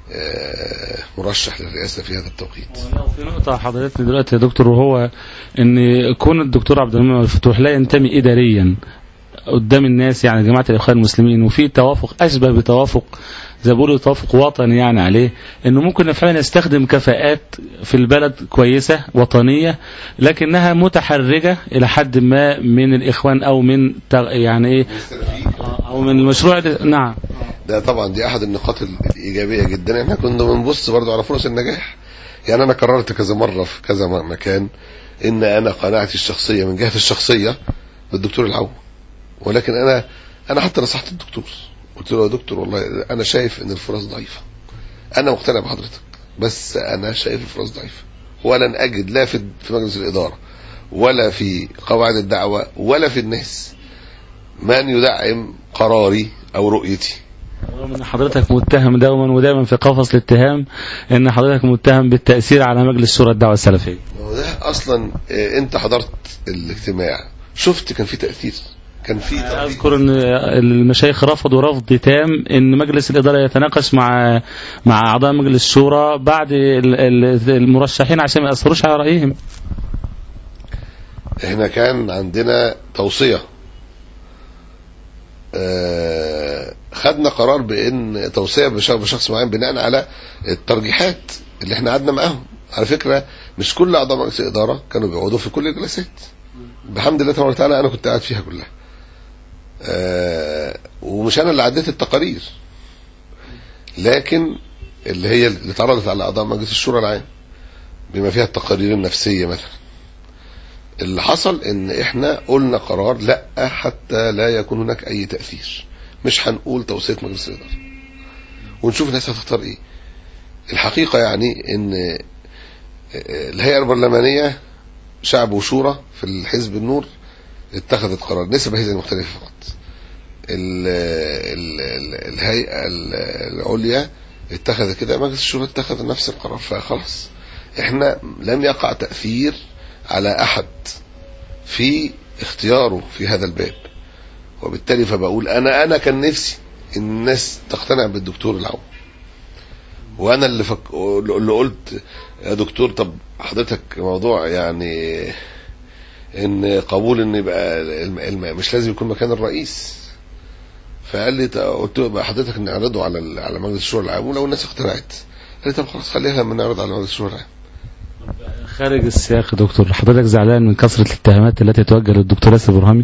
مرشح للرئاسة في هذا التوقيت. في نقطة حضرتك دلوقتي يا دكتور، وهو ان كون الدكتور عبد المنعم الفتوح لا ينتمي إداريا قدام الناس يعني جماعة الإخوان المسلمين، وفي توافق أشبه بتوافق زي ما بيقولوا توافق وطني يعني عليه، انه ممكن فعلا يستخدم كفاءات في البلد كويسة وطنية لكنها متحرجة إلى حد ما من الإخوان أو من يعني إيه أو من المشروع. نعم، ده طبعا دي احد النقاط الايجابيه جدا. احنا كنا بنبص برضو على فرص النجاح. يعني انا قررت كذا مره في كذا مكان ان انا قناعتي الشخصيه من جهه الشخصيه بالدكتور العو، ولكن انا انا حتى نصحت الدكتور، قلت له يا دكتور والله انا شايف ان الفرص ضعيفه، انا مقتنع بحضرتك بس انا شايف الفرص ضعيفه، ولن اجد لا في في مجلس الاداره ولا في قواعد الدعوه ولا في الناس من يدعم قراري او رؤيتي. من حضرتك متهم دوما ودايما في قفص الاتهام ان حضرتك متهم بالتأثير على مجلس شورى الدعوة السلفية. ده اصلا انت حضرت الاجتماع شفت كان في تأثير، كان في اذكر ان المشايخ رفضوا رفض تام ان مجلس الاداره يتناقش مع مع اعضاء مجلس الشورى بعد المرشحين عشان ما ياثروش على رايهم. احنا كان عندنا توصيه، آه خدنا قرار بان توصيه بشخص معين بناء على الترجيحات اللي احنا قعدنا معاهم. على فكره مش كل اعضاء مجلس الاداره كانوا بيقعدوا في كل الجلسات، بحمد الله تبارك وتعالى انا كنت قاعد فيها كلها، آه ومش انا اللي عديت التقارير، لكن اللي هي اللي اتعرضت على اعضاء مجلس الشورى العام بما فيها التقارير النفسيه مثلا. اللي حصل ان احنا قلنا قرار لا حتى لا يكون هناك اي تأثير، مش هنقول توصية مجلس الاداره ونشوف الناس هتختار ايه. الحقيقة يعني ان الهيئة البرلمانية شعب وشورى في الحزب النور اتخذت قرار، نسبة هي مختلفة فقط. الهيئة العليا اتخذت كده، مجلس الشورى اتخذ نفس القرار، فخلاص احنا لم يقع تأثير على احد في اختياره في هذا الباب. وبالتالي فبقول انا انا كان نفسي ان الناس تقتنع بالدكتور العو، وانا اللي فك... اللي قلت يا دكتور طب حضرتك موضوع يعني ان قبول ان يبقى الم... مش لازم يكون مكان الرئيس، فقال لي قلت له حضرتك نعرضه على على مجلس الشورى العام ولو الناس اقتنعت. قال لي طب خلاص خليها لما نعرض على مجلس الشورى العام. خارج السياق يا دكتور، حضرتك زعلان من كثرة الاتهامات التي توجه للدكتور ياسر برهامي؟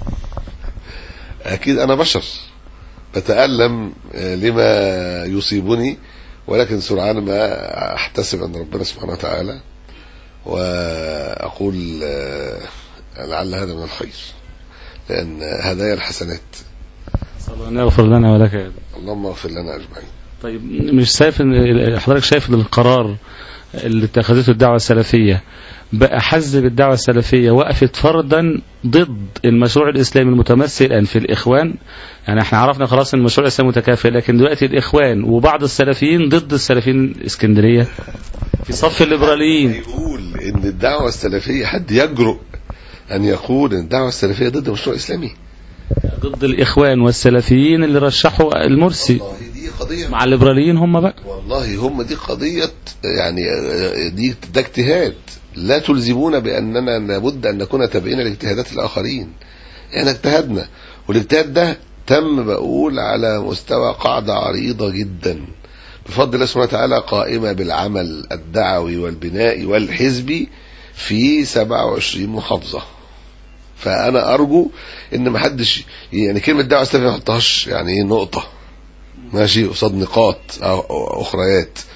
اكيد انا بشر بتألم لما يصيبني، ولكن سرعان ما احتسب عند ربنا سبحانه وتعالى واقول لعل هذا من الخير، لان هدايا الحسنات. الله يغفر لنا ولك يا دكتور. اللهم اغفر لنا اجمعين. طيب مش شايف ان حضرتك شايف ان القرار اللي اتخذته الدعوة السلفية بقى حزب الدعوة السلفية وقفت فردا ضد المشروع الإسلامي المتمثل الآن في الإخوان؟ يعني احنا عرفنا خلاص ان المشروع الإسلامي متكافئ، لكن دلوقتي الإخوان وبعض السلفيين ضد السلفيين الإسكندرية في صف الليبراليين. يقول ان الدعوة السلفية، حد يجرؤ ان يقول ان الدعوة السلفية ضد المشروع الإسلامي؟ ضد الإخوان والسلفيين اللي رشحوا المرسي. والله دي قضية مع الليبراليين هم بقى، والله هم دي قضية يعني دي ده اجتهاد، لا تلزمون بأننا لابد أن نكون تابعين لاجتهادات الآخرين. احنا اجتهدنا، والاجتهاد ده تم بقول على مستوى قاعدة عريضة جدا بفضل الله سبحانه وتعالى، قائمة بالعمل الدعوي والبنائي والحزبي في سبعة وعشرين محافظة. فأنا أرجو إن ما حدش يعني كلمة دعوة السلفية ما يحطهاش يعني نقطة ماشي قصاد نقاط أو أخريات.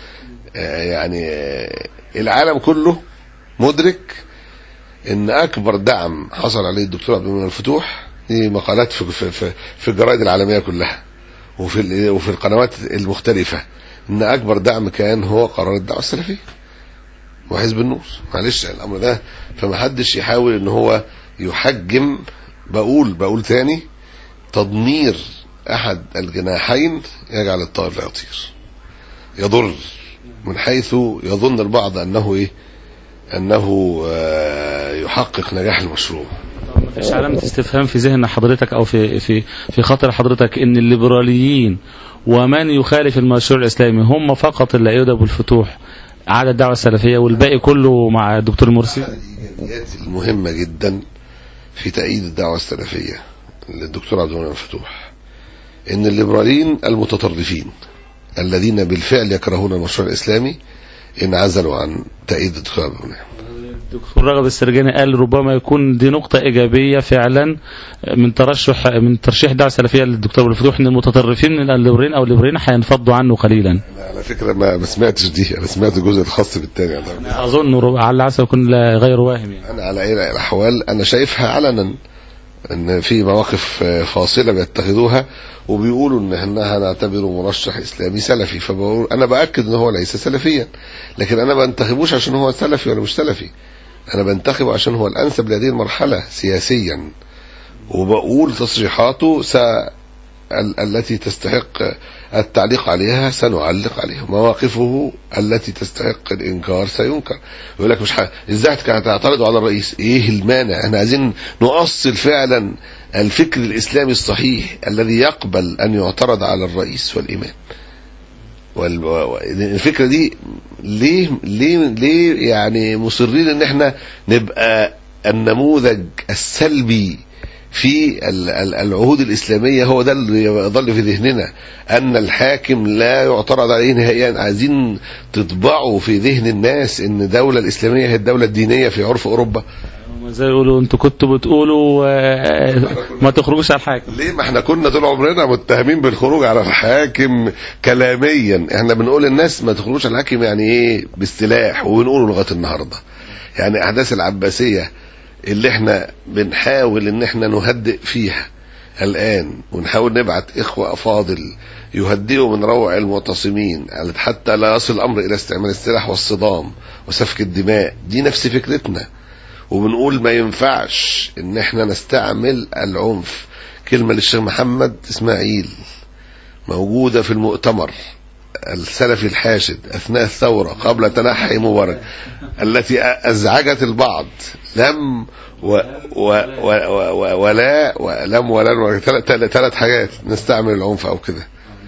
يعني العالم كله مدرك ان اكبر دعم حصل عليه الدكتور عبد المنعم الفتوح، دي مقالات في في في الجرائد العالميه كلها وفي وفي القنوات المختلفه، ان اكبر دعم كان هو قرار الدعوه السلفيه وحزب النور. معلش الامر ده، فما حدش يحاول ان هو يحجم. بقول بقول تاني، تضمير احد الجناحين يجعل الطائر لا يطير، يضر من حيث يظن البعض انه ايه انه يحقق نجاح المشروع. مفيش علامة استفهام في ذهن حضرتك او في في في خاطر حضرتك ان الليبراليين ومن يخالف المشروع الاسلامي هم فقط اللي ايدوا بالفتوح على الدعوة السلفية والباقي كله مع الدكتور مرسي؟ الايجابيات المهمة جدا في تأييد الدعوة السلفية للدكتور عبد المنعم الفتوح ان الليبراليين المتطرفين الذين بالفعل يكرهون المشروع الاسلامي انعزلوا عن تأييد الدكتور عبد المنعم. الدكتور رغب السرجاني قال ربما يكون دي نقطة إيجابية فعلا من ترشح من ترشيح الدعوة السلفية للدكتور الفتوح، ان المتطرفين من الليبرين او الليبرين هينفضوا عنه قليلا. أنا على فكرة ما ما سمعتش دي، انا سمعت الجزء الخاص بالتاني. أنا اظن على عسى يكون غير واهم يعني. انا على اي الاحوال انا شايفها علنا ان في مواقف فاصلة بيتخذوها وبيقولوا ان انها نعتبره مرشح اسلامي سلفي، فبقول انا باكد ان هو ليس سلفيا، لكن انا ما بنتخبوش عشان هو سلفي ولا مش سلفي، انا بنتخبه عشان هو الانسب لهذه المرحلة سياسيا، وبقول تصريحاته س... ال... التي تستحق التعليق عليها سنعلق عليها، مواقفه التي تستحق الانكار سينكر. يقول لك مش ح... ازاي تعترضوا على الرئيس؟ ايه المانع؟ احنا عايزين نؤصل فعلا الفكر الاسلامي الصحيح الذي يقبل ان يعترض على الرئيس والامام. والفكرة دي ليه ليه ليه يعني مصرين ان احنا نبقى النموذج السلبي في العهود الإسلامية؟ هو ده اللي يظل في ذهننا، أن الحاكم لا يعترض عليه نهائيا. عايزين تطبعوا في ذهن الناس أن الدولة الإسلامية هي الدولة الدينية في عرف أوروبا. زي يقولوا انتوا كنتوا بتقولوا ما تخرجوش على الحاكم. ليه؟ ما احنا كنا طول عمرنا متهمين بالخروج على الحاكم كلاميا. احنا بنقول للناس ما تخرجوش على الحاكم يعني ايه بالسلاح، وبنقوله لغايه النهارده. يعني احداث العباسيه اللي احنا بنحاول ان احنا نهدئ فيها الان، ونحاول نبعت اخوة افاضل يهدئوا من روع المعتصمين حتى لا يصل الامر الى استعمال السلاح والصدام وسفك الدماء، دي نفس فكرتنا. وبنقول ما ينفعش ان احنا نستعمل العنف. كلمة للشيخ محمد اسماعيل موجودة في المؤتمر السلفي الحاشد اثناء الثورة قبل تنحي مبارك التي ازعجت البعض، لم و و و و ولا ولم ولن ثلاث حاجات نستعمل العنف او كده.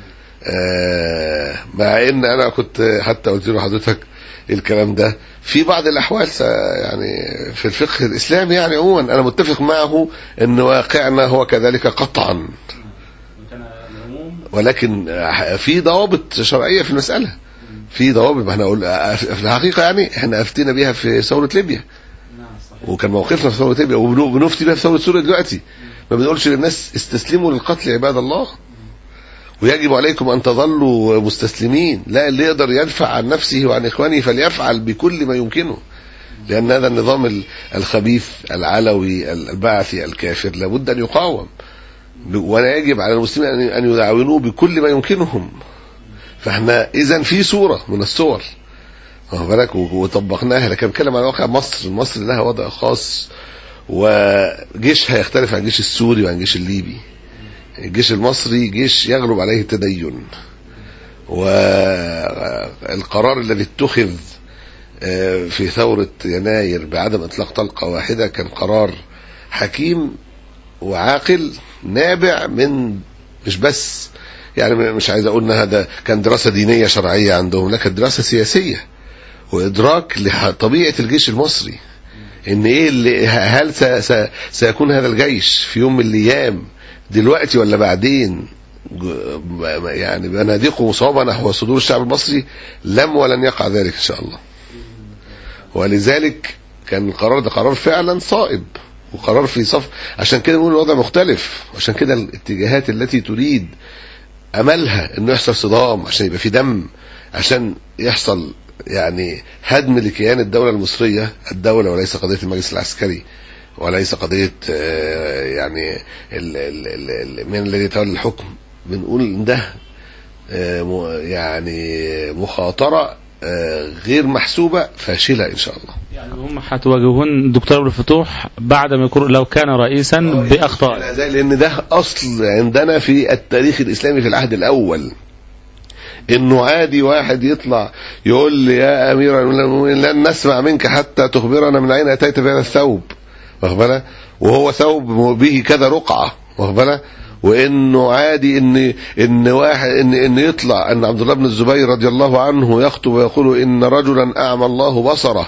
آه مع ان انا كنت حتى قلت له حضرتك الكلام ده في بعض الاحوال يعني في الفقه الاسلامي يعني عموما انا متفق معه ان واقعنا هو كذلك قطعا، ولكن في ضوابط شرعيه في المساله، في ضوابط. احنا نقول في الحقيقه يعني احنا افتينا بيها في ثوره ليبيا، وكان موقفنا في ثوره ليبيا، وبنفتي بيها في ثوره سوريا دلوقتي. ما بنقولش للناس استسلموا للقتل عباد الله ويجب عليكم ان تظلوا مستسلمين، لا، اللي يقدر يدفع عن نفسه وعن اخوانه فليفعل بكل ما يمكنه، لان هذا النظام الخبيث العلوي البعثي الكافر لابد ان يقاوم، ولا يجب على المسلمين ان يدعونوه بكل ما يمكنهم. فاحنا اذا في صوره من الصور واخد بالك وطبقناها. لكن بتكلم عن واقع مصر، مصر لها وضع خاص وجيشها يختلف عن الجيش السوري وعن الجيش الليبي. الجيش المصري جيش يغلب عليه التدين، والقرار الذي اتخذ في ثورة يناير بعدم اطلاق طلقة واحدة كان قرار حكيم وعاقل نابع من مش بس يعني مش عايز اقول ان هذا كان دراسة دينية شرعية عندهم، لكن دراسة سياسية وادراك لطبيعة الجيش المصري، ان ايه اللي هل سيكون هذا الجيش في يوم من الايام دلوقتي ولا بعدين يعني بنادقه مصابة نحو صدور الشعب المصري. لم ولن يقع ذلك ان شاء الله. ولذلك كان القرار ده قرار فعلا صائب وقرار في صف. عشان كده بنقول الوضع مختلف، وعشان كده الاتجاهات التي تريد املها انه يحصل صدام عشان يبقى في دم عشان يحصل يعني هدم لكيان الدولة المصرية، الدولة وليس قضية المجلس العسكري، وليس قضية يعني من الذي يتولى الحكم. بنقول ان ده يعني مخاطرة غير محسوبة فاشلة ان شاء الله. يعني هم هتواجهون الدكتور عبد الفتوح بعد ما يكون لو كان رئيسا باخطاء، لان ده اصل عندنا في التاريخ الاسلامي في العهد الاول، انه عادي واحد يطلع يقول لي يا امير المؤمنين لن نسمع منك حتى تخبرنا من اين اتيت بهذا الثوب، واخد بالك، وهو ثوب به كذا رقعه، واخد بالك، وانه عادي ان ان واحد ان ان يطلع ان عبد الله بن الزبير رضي الله عنه يخطب ويقول ان رجلا اعمى الله بصره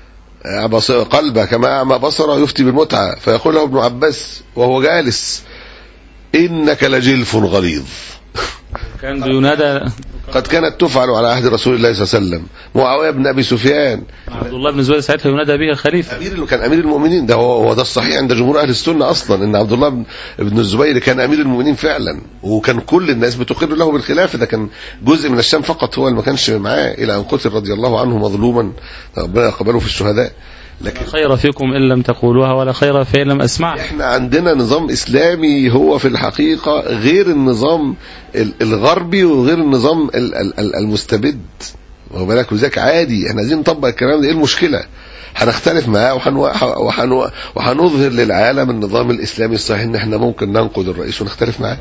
قلبه كما اعمى بصره يفتي بالمتعه، فيقول له ابن عباس وهو جالس انك لجلف غليظ. كان بينادى قد كانت تفعل على عهد رسول الله صلى الله عليه وسلم. معاويه بن ابي سفيان عبد الله بن الزبير ساعتها ينادى به الخليفه، امير كان امير المؤمنين. ده هو ده الصحيح عند جمهور اهل السنه اصلا، ان عبد الله بن الزبير كان امير المؤمنين فعلا، وكان كل الناس بتقر له بالخلافه. ده كان جزء من الشام فقط هو اللي ما كانش معاه، الى ان قتل رضي الله عنه مظلوما، ربنا يقبله في الشهداء. لكن خير فيكم ان لم تقولوها ولا خير فإن لم اسمع. احنا عندنا نظام اسلامي هو في الحقيقه غير النظام الغربي وغير النظام المستبد، واخد بالك، وذاك عادي احنا عايزين نطبق الكلام ده. ايه المشكله؟ هنختلف معاه وحن وهنظهر للعالم النظام الاسلامي الصحيح، ان احنا ممكن ننقد الرئيس ونختلف معاه.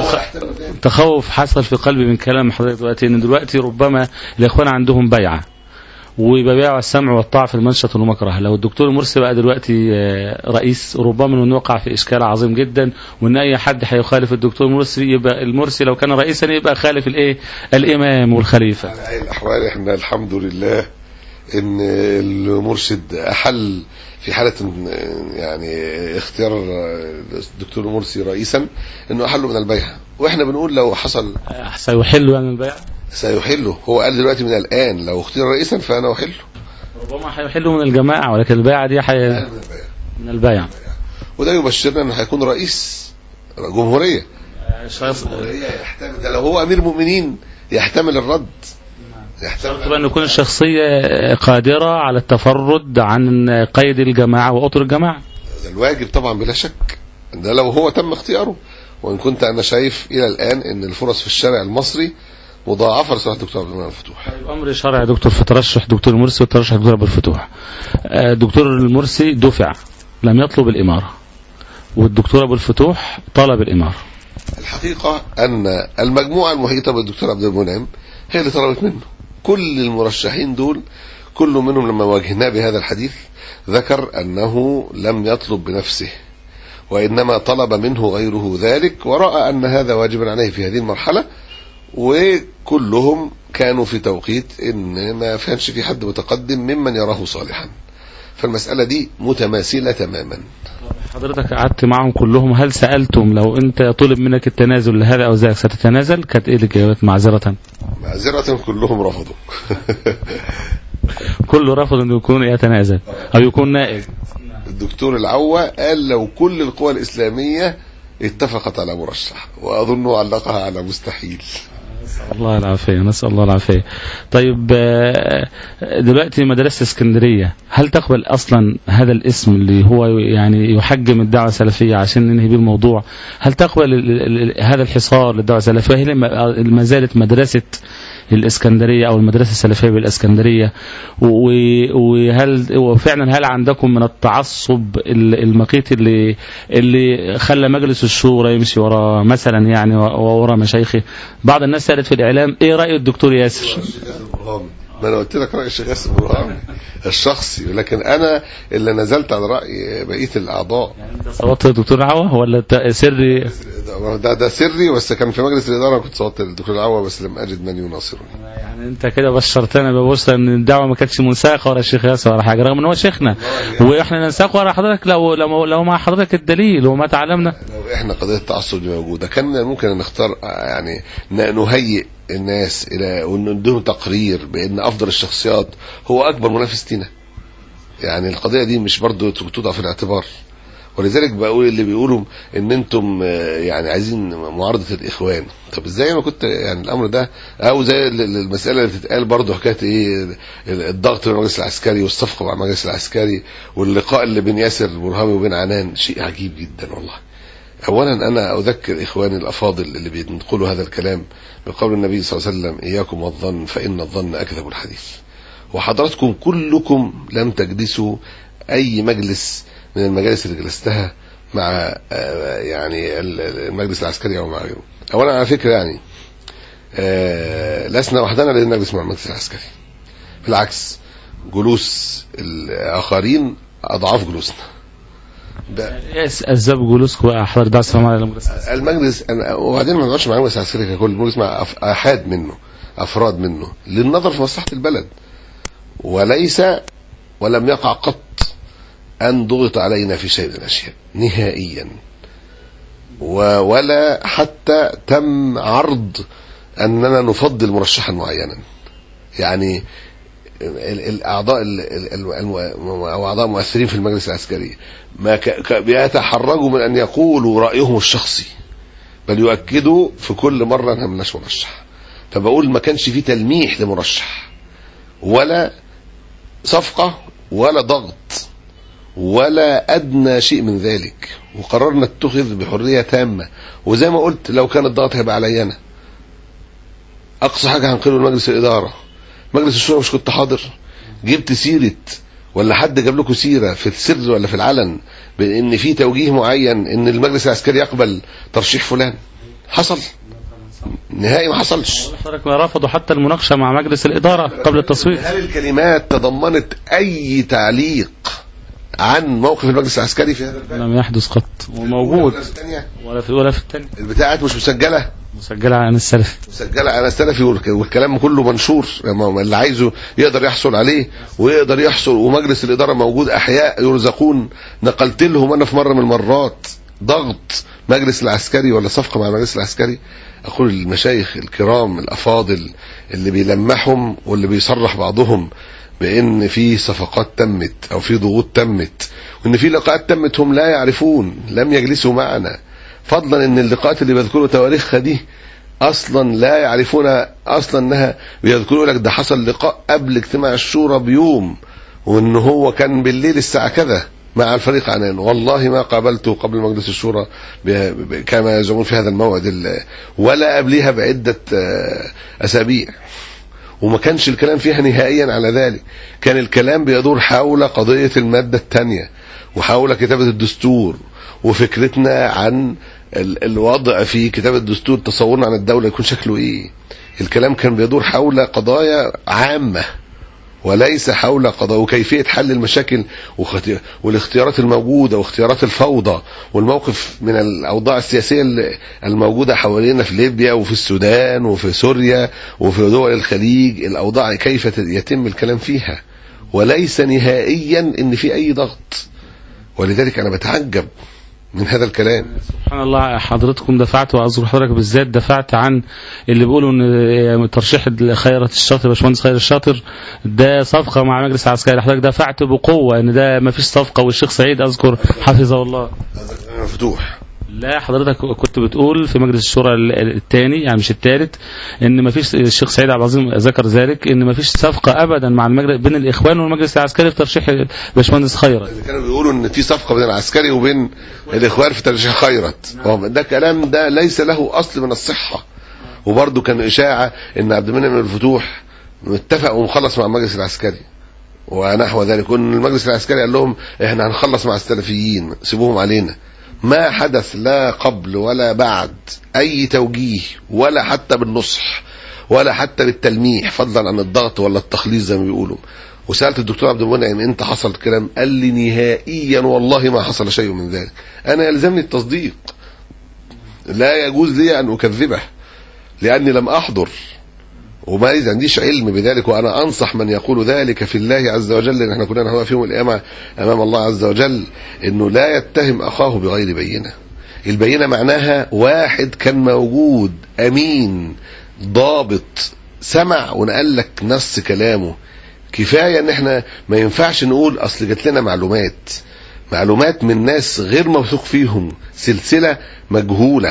تخوف حصل في قلبي من كلام حضرتك دلوقتي، ان دلوقتي ربما الاخوان عندهم بيعه وبيبيعوا السمع والطاعة في المنشط والمكره. لو الدكتور مرسي بقى دلوقتي رئيس، ربما انه يقع في اشكال عظيم جدا، وان اي حد هيخالف الدكتور مرسي يبقى المرسي لو كان رئيسا يبقى خالف الايه الامام والخليفه. على اي الاحوال احنا الحمد لله ان المرشد احل في حاله يعني اختيار الدكتور مرسي رئيسا، انه احله من البيعه، واحنا بنقول لو حصل سيحل يعني البيعه، سيحله. هو قال دلوقتي من الآن لو اختير رئيسا فأنا أحله. ربما هيحله من الجماعة، ولكن البيعة دي حي... من البيعة، وده يبشرنا أنه هيكون رئيس جمهورية. جمهورية يحتمل، ده لو هو أمير مؤمنين يحتمل الرد، يحتمل أن يكون الشخصية قادرة على التفرد عن قيد الجماعة وأطر الجماعة. ده الواجب طبعا بلا شك، ده لو هو تم اختياره. وإن كنت أنا شايف إلى الآن أن الفرص في الشارع المصري مضاعفه لصالح الدكتور عبد المنعم الفتوح. طيب امر شرعي دكتور في ترشح دكتور المرسي وترشح دكتور عبد الفتوح. الدكتور المرسي دفع لم يطلب الاماره، والدكتور ابو الفتوح طلب الاماره. الحقيقه ان المجموعه المحيطه بالدكتور عبد المنعم هي اللي طلبت منه. كل المرشحين دول كل منهم لما واجهناه بهذا الحديث ذكر انه لم يطلب بنفسه، وانما طلب منه غيره ذلك، وراى ان هذا واجبا عليه في هذه المرحله، وكلهم كانوا في توقيت ان ما كانش في حد متقدم ممن يراه صالحا، فالمسألة دي متماثلة تماما. حضرتك قعدت معهم كلهم، هل سألتم لو انت طلب منك التنازل لهذا او ذاك ستتنازل؟ كانت ايه الاجابات؟ معذرة معذرة كلهم رفضوا. كله رفض انه يكون يتنازل او يكون نائب. الدكتور العوة قال لو كل القوى الإسلامية اتفقت على مرشح، وأظنه علقها على مستحيل. نسأل الله العافية، نسأل الله العافية. طيب دلوقتي مدرسة اسكندرية هل تقبل أصلا هذا الاسم اللي هو يعني يحجم الدعوة السلفية عشان ننهي بالموضوع؟ هل تقبل هذا الحصار للدعوة السلفية؟ هي ما زالت مدرسة الإسكندرية أو المدرسة السلفية بالإسكندرية، وهل وفعلا هل عندكم من التعصب المقيت اللي اللي خلى مجلس الشورى يمشي ورا مثلا يعني ورا مشايخه؟ بعض الناس سألت في الإعلام إيه رأي الدكتور ياسر؟ ما أنا قلت لك رأي الشيخ ياسر برهامي الشخصي، لكن أنا اللي نزلت على رأي بقية الأعضاء. يعني أنت صوتت الدكتور العوة ولا سري؟ ده ده سري، بس كان في مجلس الإدارة كنت صوتت الدكتور العوة بس لم أجد من يناصرني. يعني أنت كده بشرتنا ببشرة إن الدعوة ما كانتش منساقة ورا الشيخ ياسر ولا حاجة، رغم إن هو شيخنا وإحنا ننساق ورا حضرتك لو لو لو مع حضرتك الدليل وما تعلمنا. لو إحنا قضية التعصب دي موجودة كان من الممكن أن نختار يعني نهيئ الناس الى ونديهم تقرير بان افضل الشخصيات هو اكبر منافس لينا. يعني القضيه دي مش برضو توضع في الاعتبار، ولذلك بقول اللي بيقولوا ان انتم يعني عايزين معارضه الاخوان. طب ازاي ما كنت يعني الامر ده، او زي المساله اللي بتتقال برضه حكايه ايه الضغط من المجلس العسكري والصفقه مع المجلس العسكري واللقاء اللي بين ياسر برهامي وبين عنان، شيء عجيب جدا والله. اولا انا اذكر اخواني الافاضل اللي بينقلوا هذا الكلام بقول النبي صلى الله عليه وسلم: اياكم والظن فان الظن اكذب الحديث. وحضراتكم كلكم لم تجلسوا اي مجلس من المجالس اللي جلستها مع يعني المجلس العسكري او مع غيره. اولا على فكره يعني لسنا وحدنا الذين نجلس مع المجلس العسكري، بالعكس جلوس الاخرين اضعاف جلوسنا. اسباب جلوسكم احضر دعوه السلام على المجلس المجلس. وبعدين ما نقعدش مع المجلس العسكري ككل، المجلس مع احاد منه، افراد منه، للنظر في مصلحه البلد، وليس ولم يقع قط أن ضغط علينا في شيء من الأشياء نهائيا، ولا حتى تم عرض أننا نفضل مرشحا معينا. يعني الأعضاء أو أعضاء مؤثرين في المجلس العسكري ما بيتحرجوا من أن يقولوا رأيهم الشخصي، بل يؤكدوا في كل مرة أننا ملناش مرشح. فبقول ما كانش فيه تلميح لمرشح ولا صفقة ولا ضغط ولا أدنى شيء من ذلك، وقررنا اتخذ بحرية تامة. وزي ما قلت لو كان الضغط هيبقى علي أنا، أقصى حاجة هنقله لمجلس الإدارة. مجلس الشورى مش كنت حاضر؟ جبت سيرة ولا حد جاب لكم سيرة في السر ولا في العلن بأن في توجيه معين أن المجلس العسكري يقبل ترشيح فلان؟ حصل؟ نهائي ما حصلش. حضرتك ما رفضوا حتى المناقشة مع مجلس الإدارة قبل التصويت. هل الكلمات تضمنت أي تعليق عن موقف المجلس العسكري في هذا الباب؟ لم يحدث قط، وموجود ولا في ولا في الثانية. البتاعات مش مسجلة، مسجلة عن السلفي، مسجلة عن السلفي، والكلام كله منشور، اللي عايزه يقدر يحصل عليه ويقدر يحصل. ومجلس الإدارة موجود، أحياء يرزقون. نقلت لهم أنا في مرة من المرات ضغط مجلس العسكري ولا صفقة مع المجلس العسكري. أقول للمشايخ الكرام الأفاضل اللي بيلمحهم واللي بيصرح بعضهم بأن في صفقات تمت أو في ضغوط تمت وأن في لقاءات تمت، هم لا يعرفون، لم يجلسوا معنا، فضلا أن اللقاءات اللي بيذكروا تواريخها دي أصلا لا يعرفون أصلا أنها بيذكروا لك ده حصل لقاء قبل اجتماع الشورى بيوم، وأن هو كان بالليل الساعة كذا مع الفريق عنان. والله ما قابلته قبل مجلس الشورى كما يزعمون في هذا الموعد، ولا قبلها بعدة أسابيع، وما كانش الكلام فيها نهائيا على ذلك. كان الكلام بيدور حول قضية المادة الثانية وحول كتابة الدستور وفكرتنا عن الوضع في كتابة الدستور، تصورنا عن الدولة يكون شكله ايه. الكلام كان بيدور حول قضايا عامة وليس حول قضايا وكيفية حل المشاكل والاختيارات الموجودة واختيارات الفوضى والموقف من الأوضاع السياسية الموجودة حوالينا في ليبيا وفي السودان وفي سوريا وفي دول الخليج. الأوضاع كيف يتم الكلام فيها، وليس نهائيا ان في اي ضغط. ولذلك انا بتعجب من هذا الكلام. سبحان الله. حضرتكم دفعت، واذكر حضرتك بالذات دفعت عن اللي بيقولوا ان ترشيح خيرت الشاطر باشمهندس خير الشاطر ده صفقه مع مجلس العسكري. حضرتك دفعت بقوه ان ده ما فيش صفقه، والشيخ سعيد اذكر حفظه الله مفتوح. لا حضرتك كنت بتقول في مجلس الشورى الثاني يعني مش الثالث ان ما فيش، الشيخ سعيد عبد العظيم ذكر ذلك، ان ما فيش صفقه ابدا مع المجلس بين الاخوان والمجلس العسكري في ترشيح باشمهندس خيرت. كانوا بيقولوا ان في صفقه بين العسكري وبين الاخوان في ترشيح خيرت. ده كلام ده ليس له اصل من الصحه. وبرده كان اشاعه ان عبد المنعم بن الفتوح متفق ومخلص مع المجلس العسكري ونحو ذلك، وان المجلس العسكري قال لهم احنا هنخلص مع السلفيين سيبوهم علينا. ما حدث لا قبل ولا بعد أي توجيه ولا حتى بالنصح ولا حتى بالتلميح، فضلا عن الضغط ولا التخليص زي ما بيقولوا. وسألت الدكتور عبد المنعم انت حصل كلام؟ قال لي نهائيا والله ما حصل شيء من ذلك. أنا يلزمني التصديق، لا يجوز لي أن أكذبه لأني لم أحضر وما عنديش علم بذلك. وأنا أنصح من يقول ذلك في الله عز وجل، إن احنا كنا نهوى فيهم القيامة أمام الله عز وجل، إنه لا يتهم أخاه بغير بينة. البينة معناها واحد كان موجود أمين ضابط سمع ونقل لك نص كلامه. كفاية إن احنا ما ينفعش نقول أصل جات لنا معلومات، معلومات من ناس غير موثوق فيهم، سلسلة مجهولة.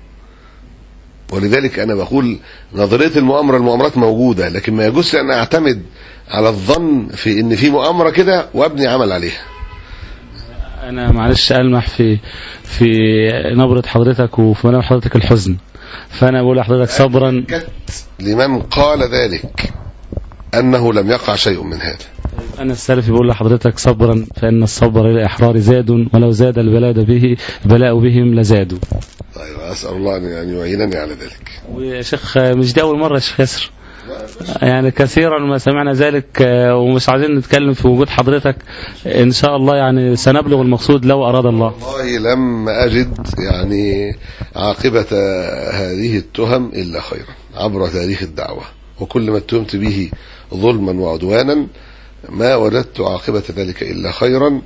ولذلك أنا بقول نظرية المؤامرة، المؤامرات موجودة، لكن ما يجوز أن أعتمد على الظن في إن في مؤامرة كده وأبني عمل عليها. أنا معلش ألمح في في نبرة حضرتك وفي ملامح حضرتك الحزن، فأنا بقول لحضرتك صبرا لمن قال ذلك أنه لم يقع شيء من هذا. أنا السلفي بقول لحضرتك صبرا، فإن الصبر إلى إحرار زاد، ولو زاد البلاد به البلاء بهم لزادوا. طيب أسأل الله أن يعينني على ذلك. ويا شيخ مش دي أول مرة يا شيخ ياسر، يعني كثيرا ما سمعنا ذلك، ومش عايزين نتكلم في وجود حضرتك. إن شاء الله يعني سنبلغ المقصود لو أراد الله. والله لم أجد يعني عاقبة هذه التهم إلا خيرا عبر تاريخ الدعوة، وكل ما اتهمت به ظلما وعدوانا ما وجدت عاقبة ذلك إلا خيرا،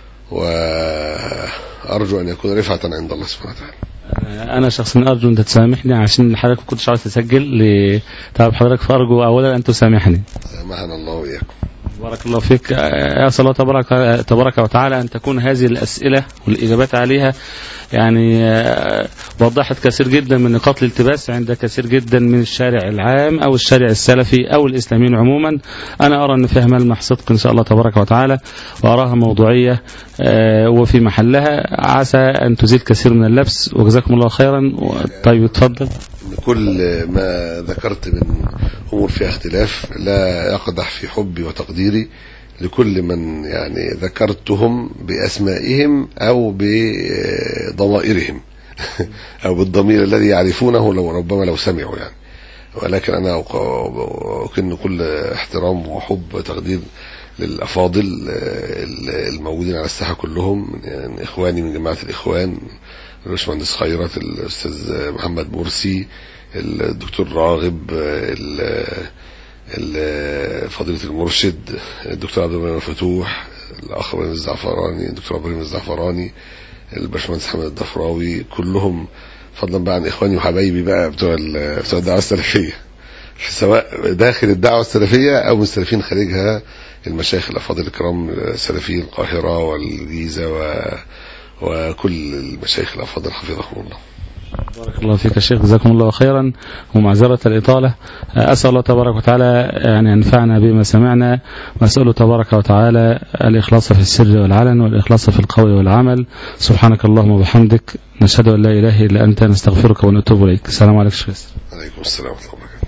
وأرجو أن يكون رفعة عند الله سبحانه وتعالى. أنا شخصيا أرجو أن تسامحني عشان حضرتك ما كنتش عاوز تسجل لتعب حضرتك، فأرجو أولا أن تسامحني. سامحنا الله وإياكم. بارك الله فيك. أسأل الله تبارك تبارك وتعالى أن تكون هذه الأسئلة والإجابات عليها يعني وضحت كثير جدا من نقاط الالتباس عند كثير جدا من الشارع العام أو الشارع السلفي أو الإسلاميين عموما. أنا أرى أن فيها ملمح صدق إن شاء الله تبارك وتعالى، وأراها موضوعية وفي محلها، عسى أن تزيل كثير من اللبس، وجزاكم الله خيرا. طيب اتفضل. كل ما ذكرت من أمور فيها اختلاف لا يقدح في حبي وتقديري لكل من يعني ذكرتهم بأسمائهم أو بضمائرهم أو بالضمير الذي يعرفونه لو ربما لو سمعوا يعني. ولكن أنا أكن كل احترام وحب وتقدير للأفاضل الموجودين على الساحة كلهم، يعني إخواني من جماعة الإخوان، الباشمهندس خيرت، الأستاذ محمد مرسي، الدكتور راغب، فضيلة المرشد الدكتور عبد المنعم الفتوح، الأخ إبراهيم الزعفراني، الدكتور إبراهيم الزعفراني، الباشمهندس حمد الضفراوي، كلهم فضلا بقى عن إخواني وحبايبي بقى بتوع بتوع الدعوة السلفية، سواء داخل الدعوة السلفية أو من السلفيين خارجها، المشايخ الأفاضل الكرام سلفي القاهرة والجيزة و... وكل المشايخ الأفاضل حفظهم الله. بارك الله فيك يا شيخ، جزاكم الله خيرا، ومعذرة الإطالة. أسأل الله تبارك وتعالى يعني ينفعنا بما سمعنا، وأسأله تبارك وتعالى الإخلاص في السر والعلن، والإخلاص في القول والعمل. سبحانك اللهم وبحمدك، نشهد أن لا إله إلا أنت، نستغفرك ونتوب إليك. السلام عليكم شيخ. عليكم السلام ورحمة الله وبركاته.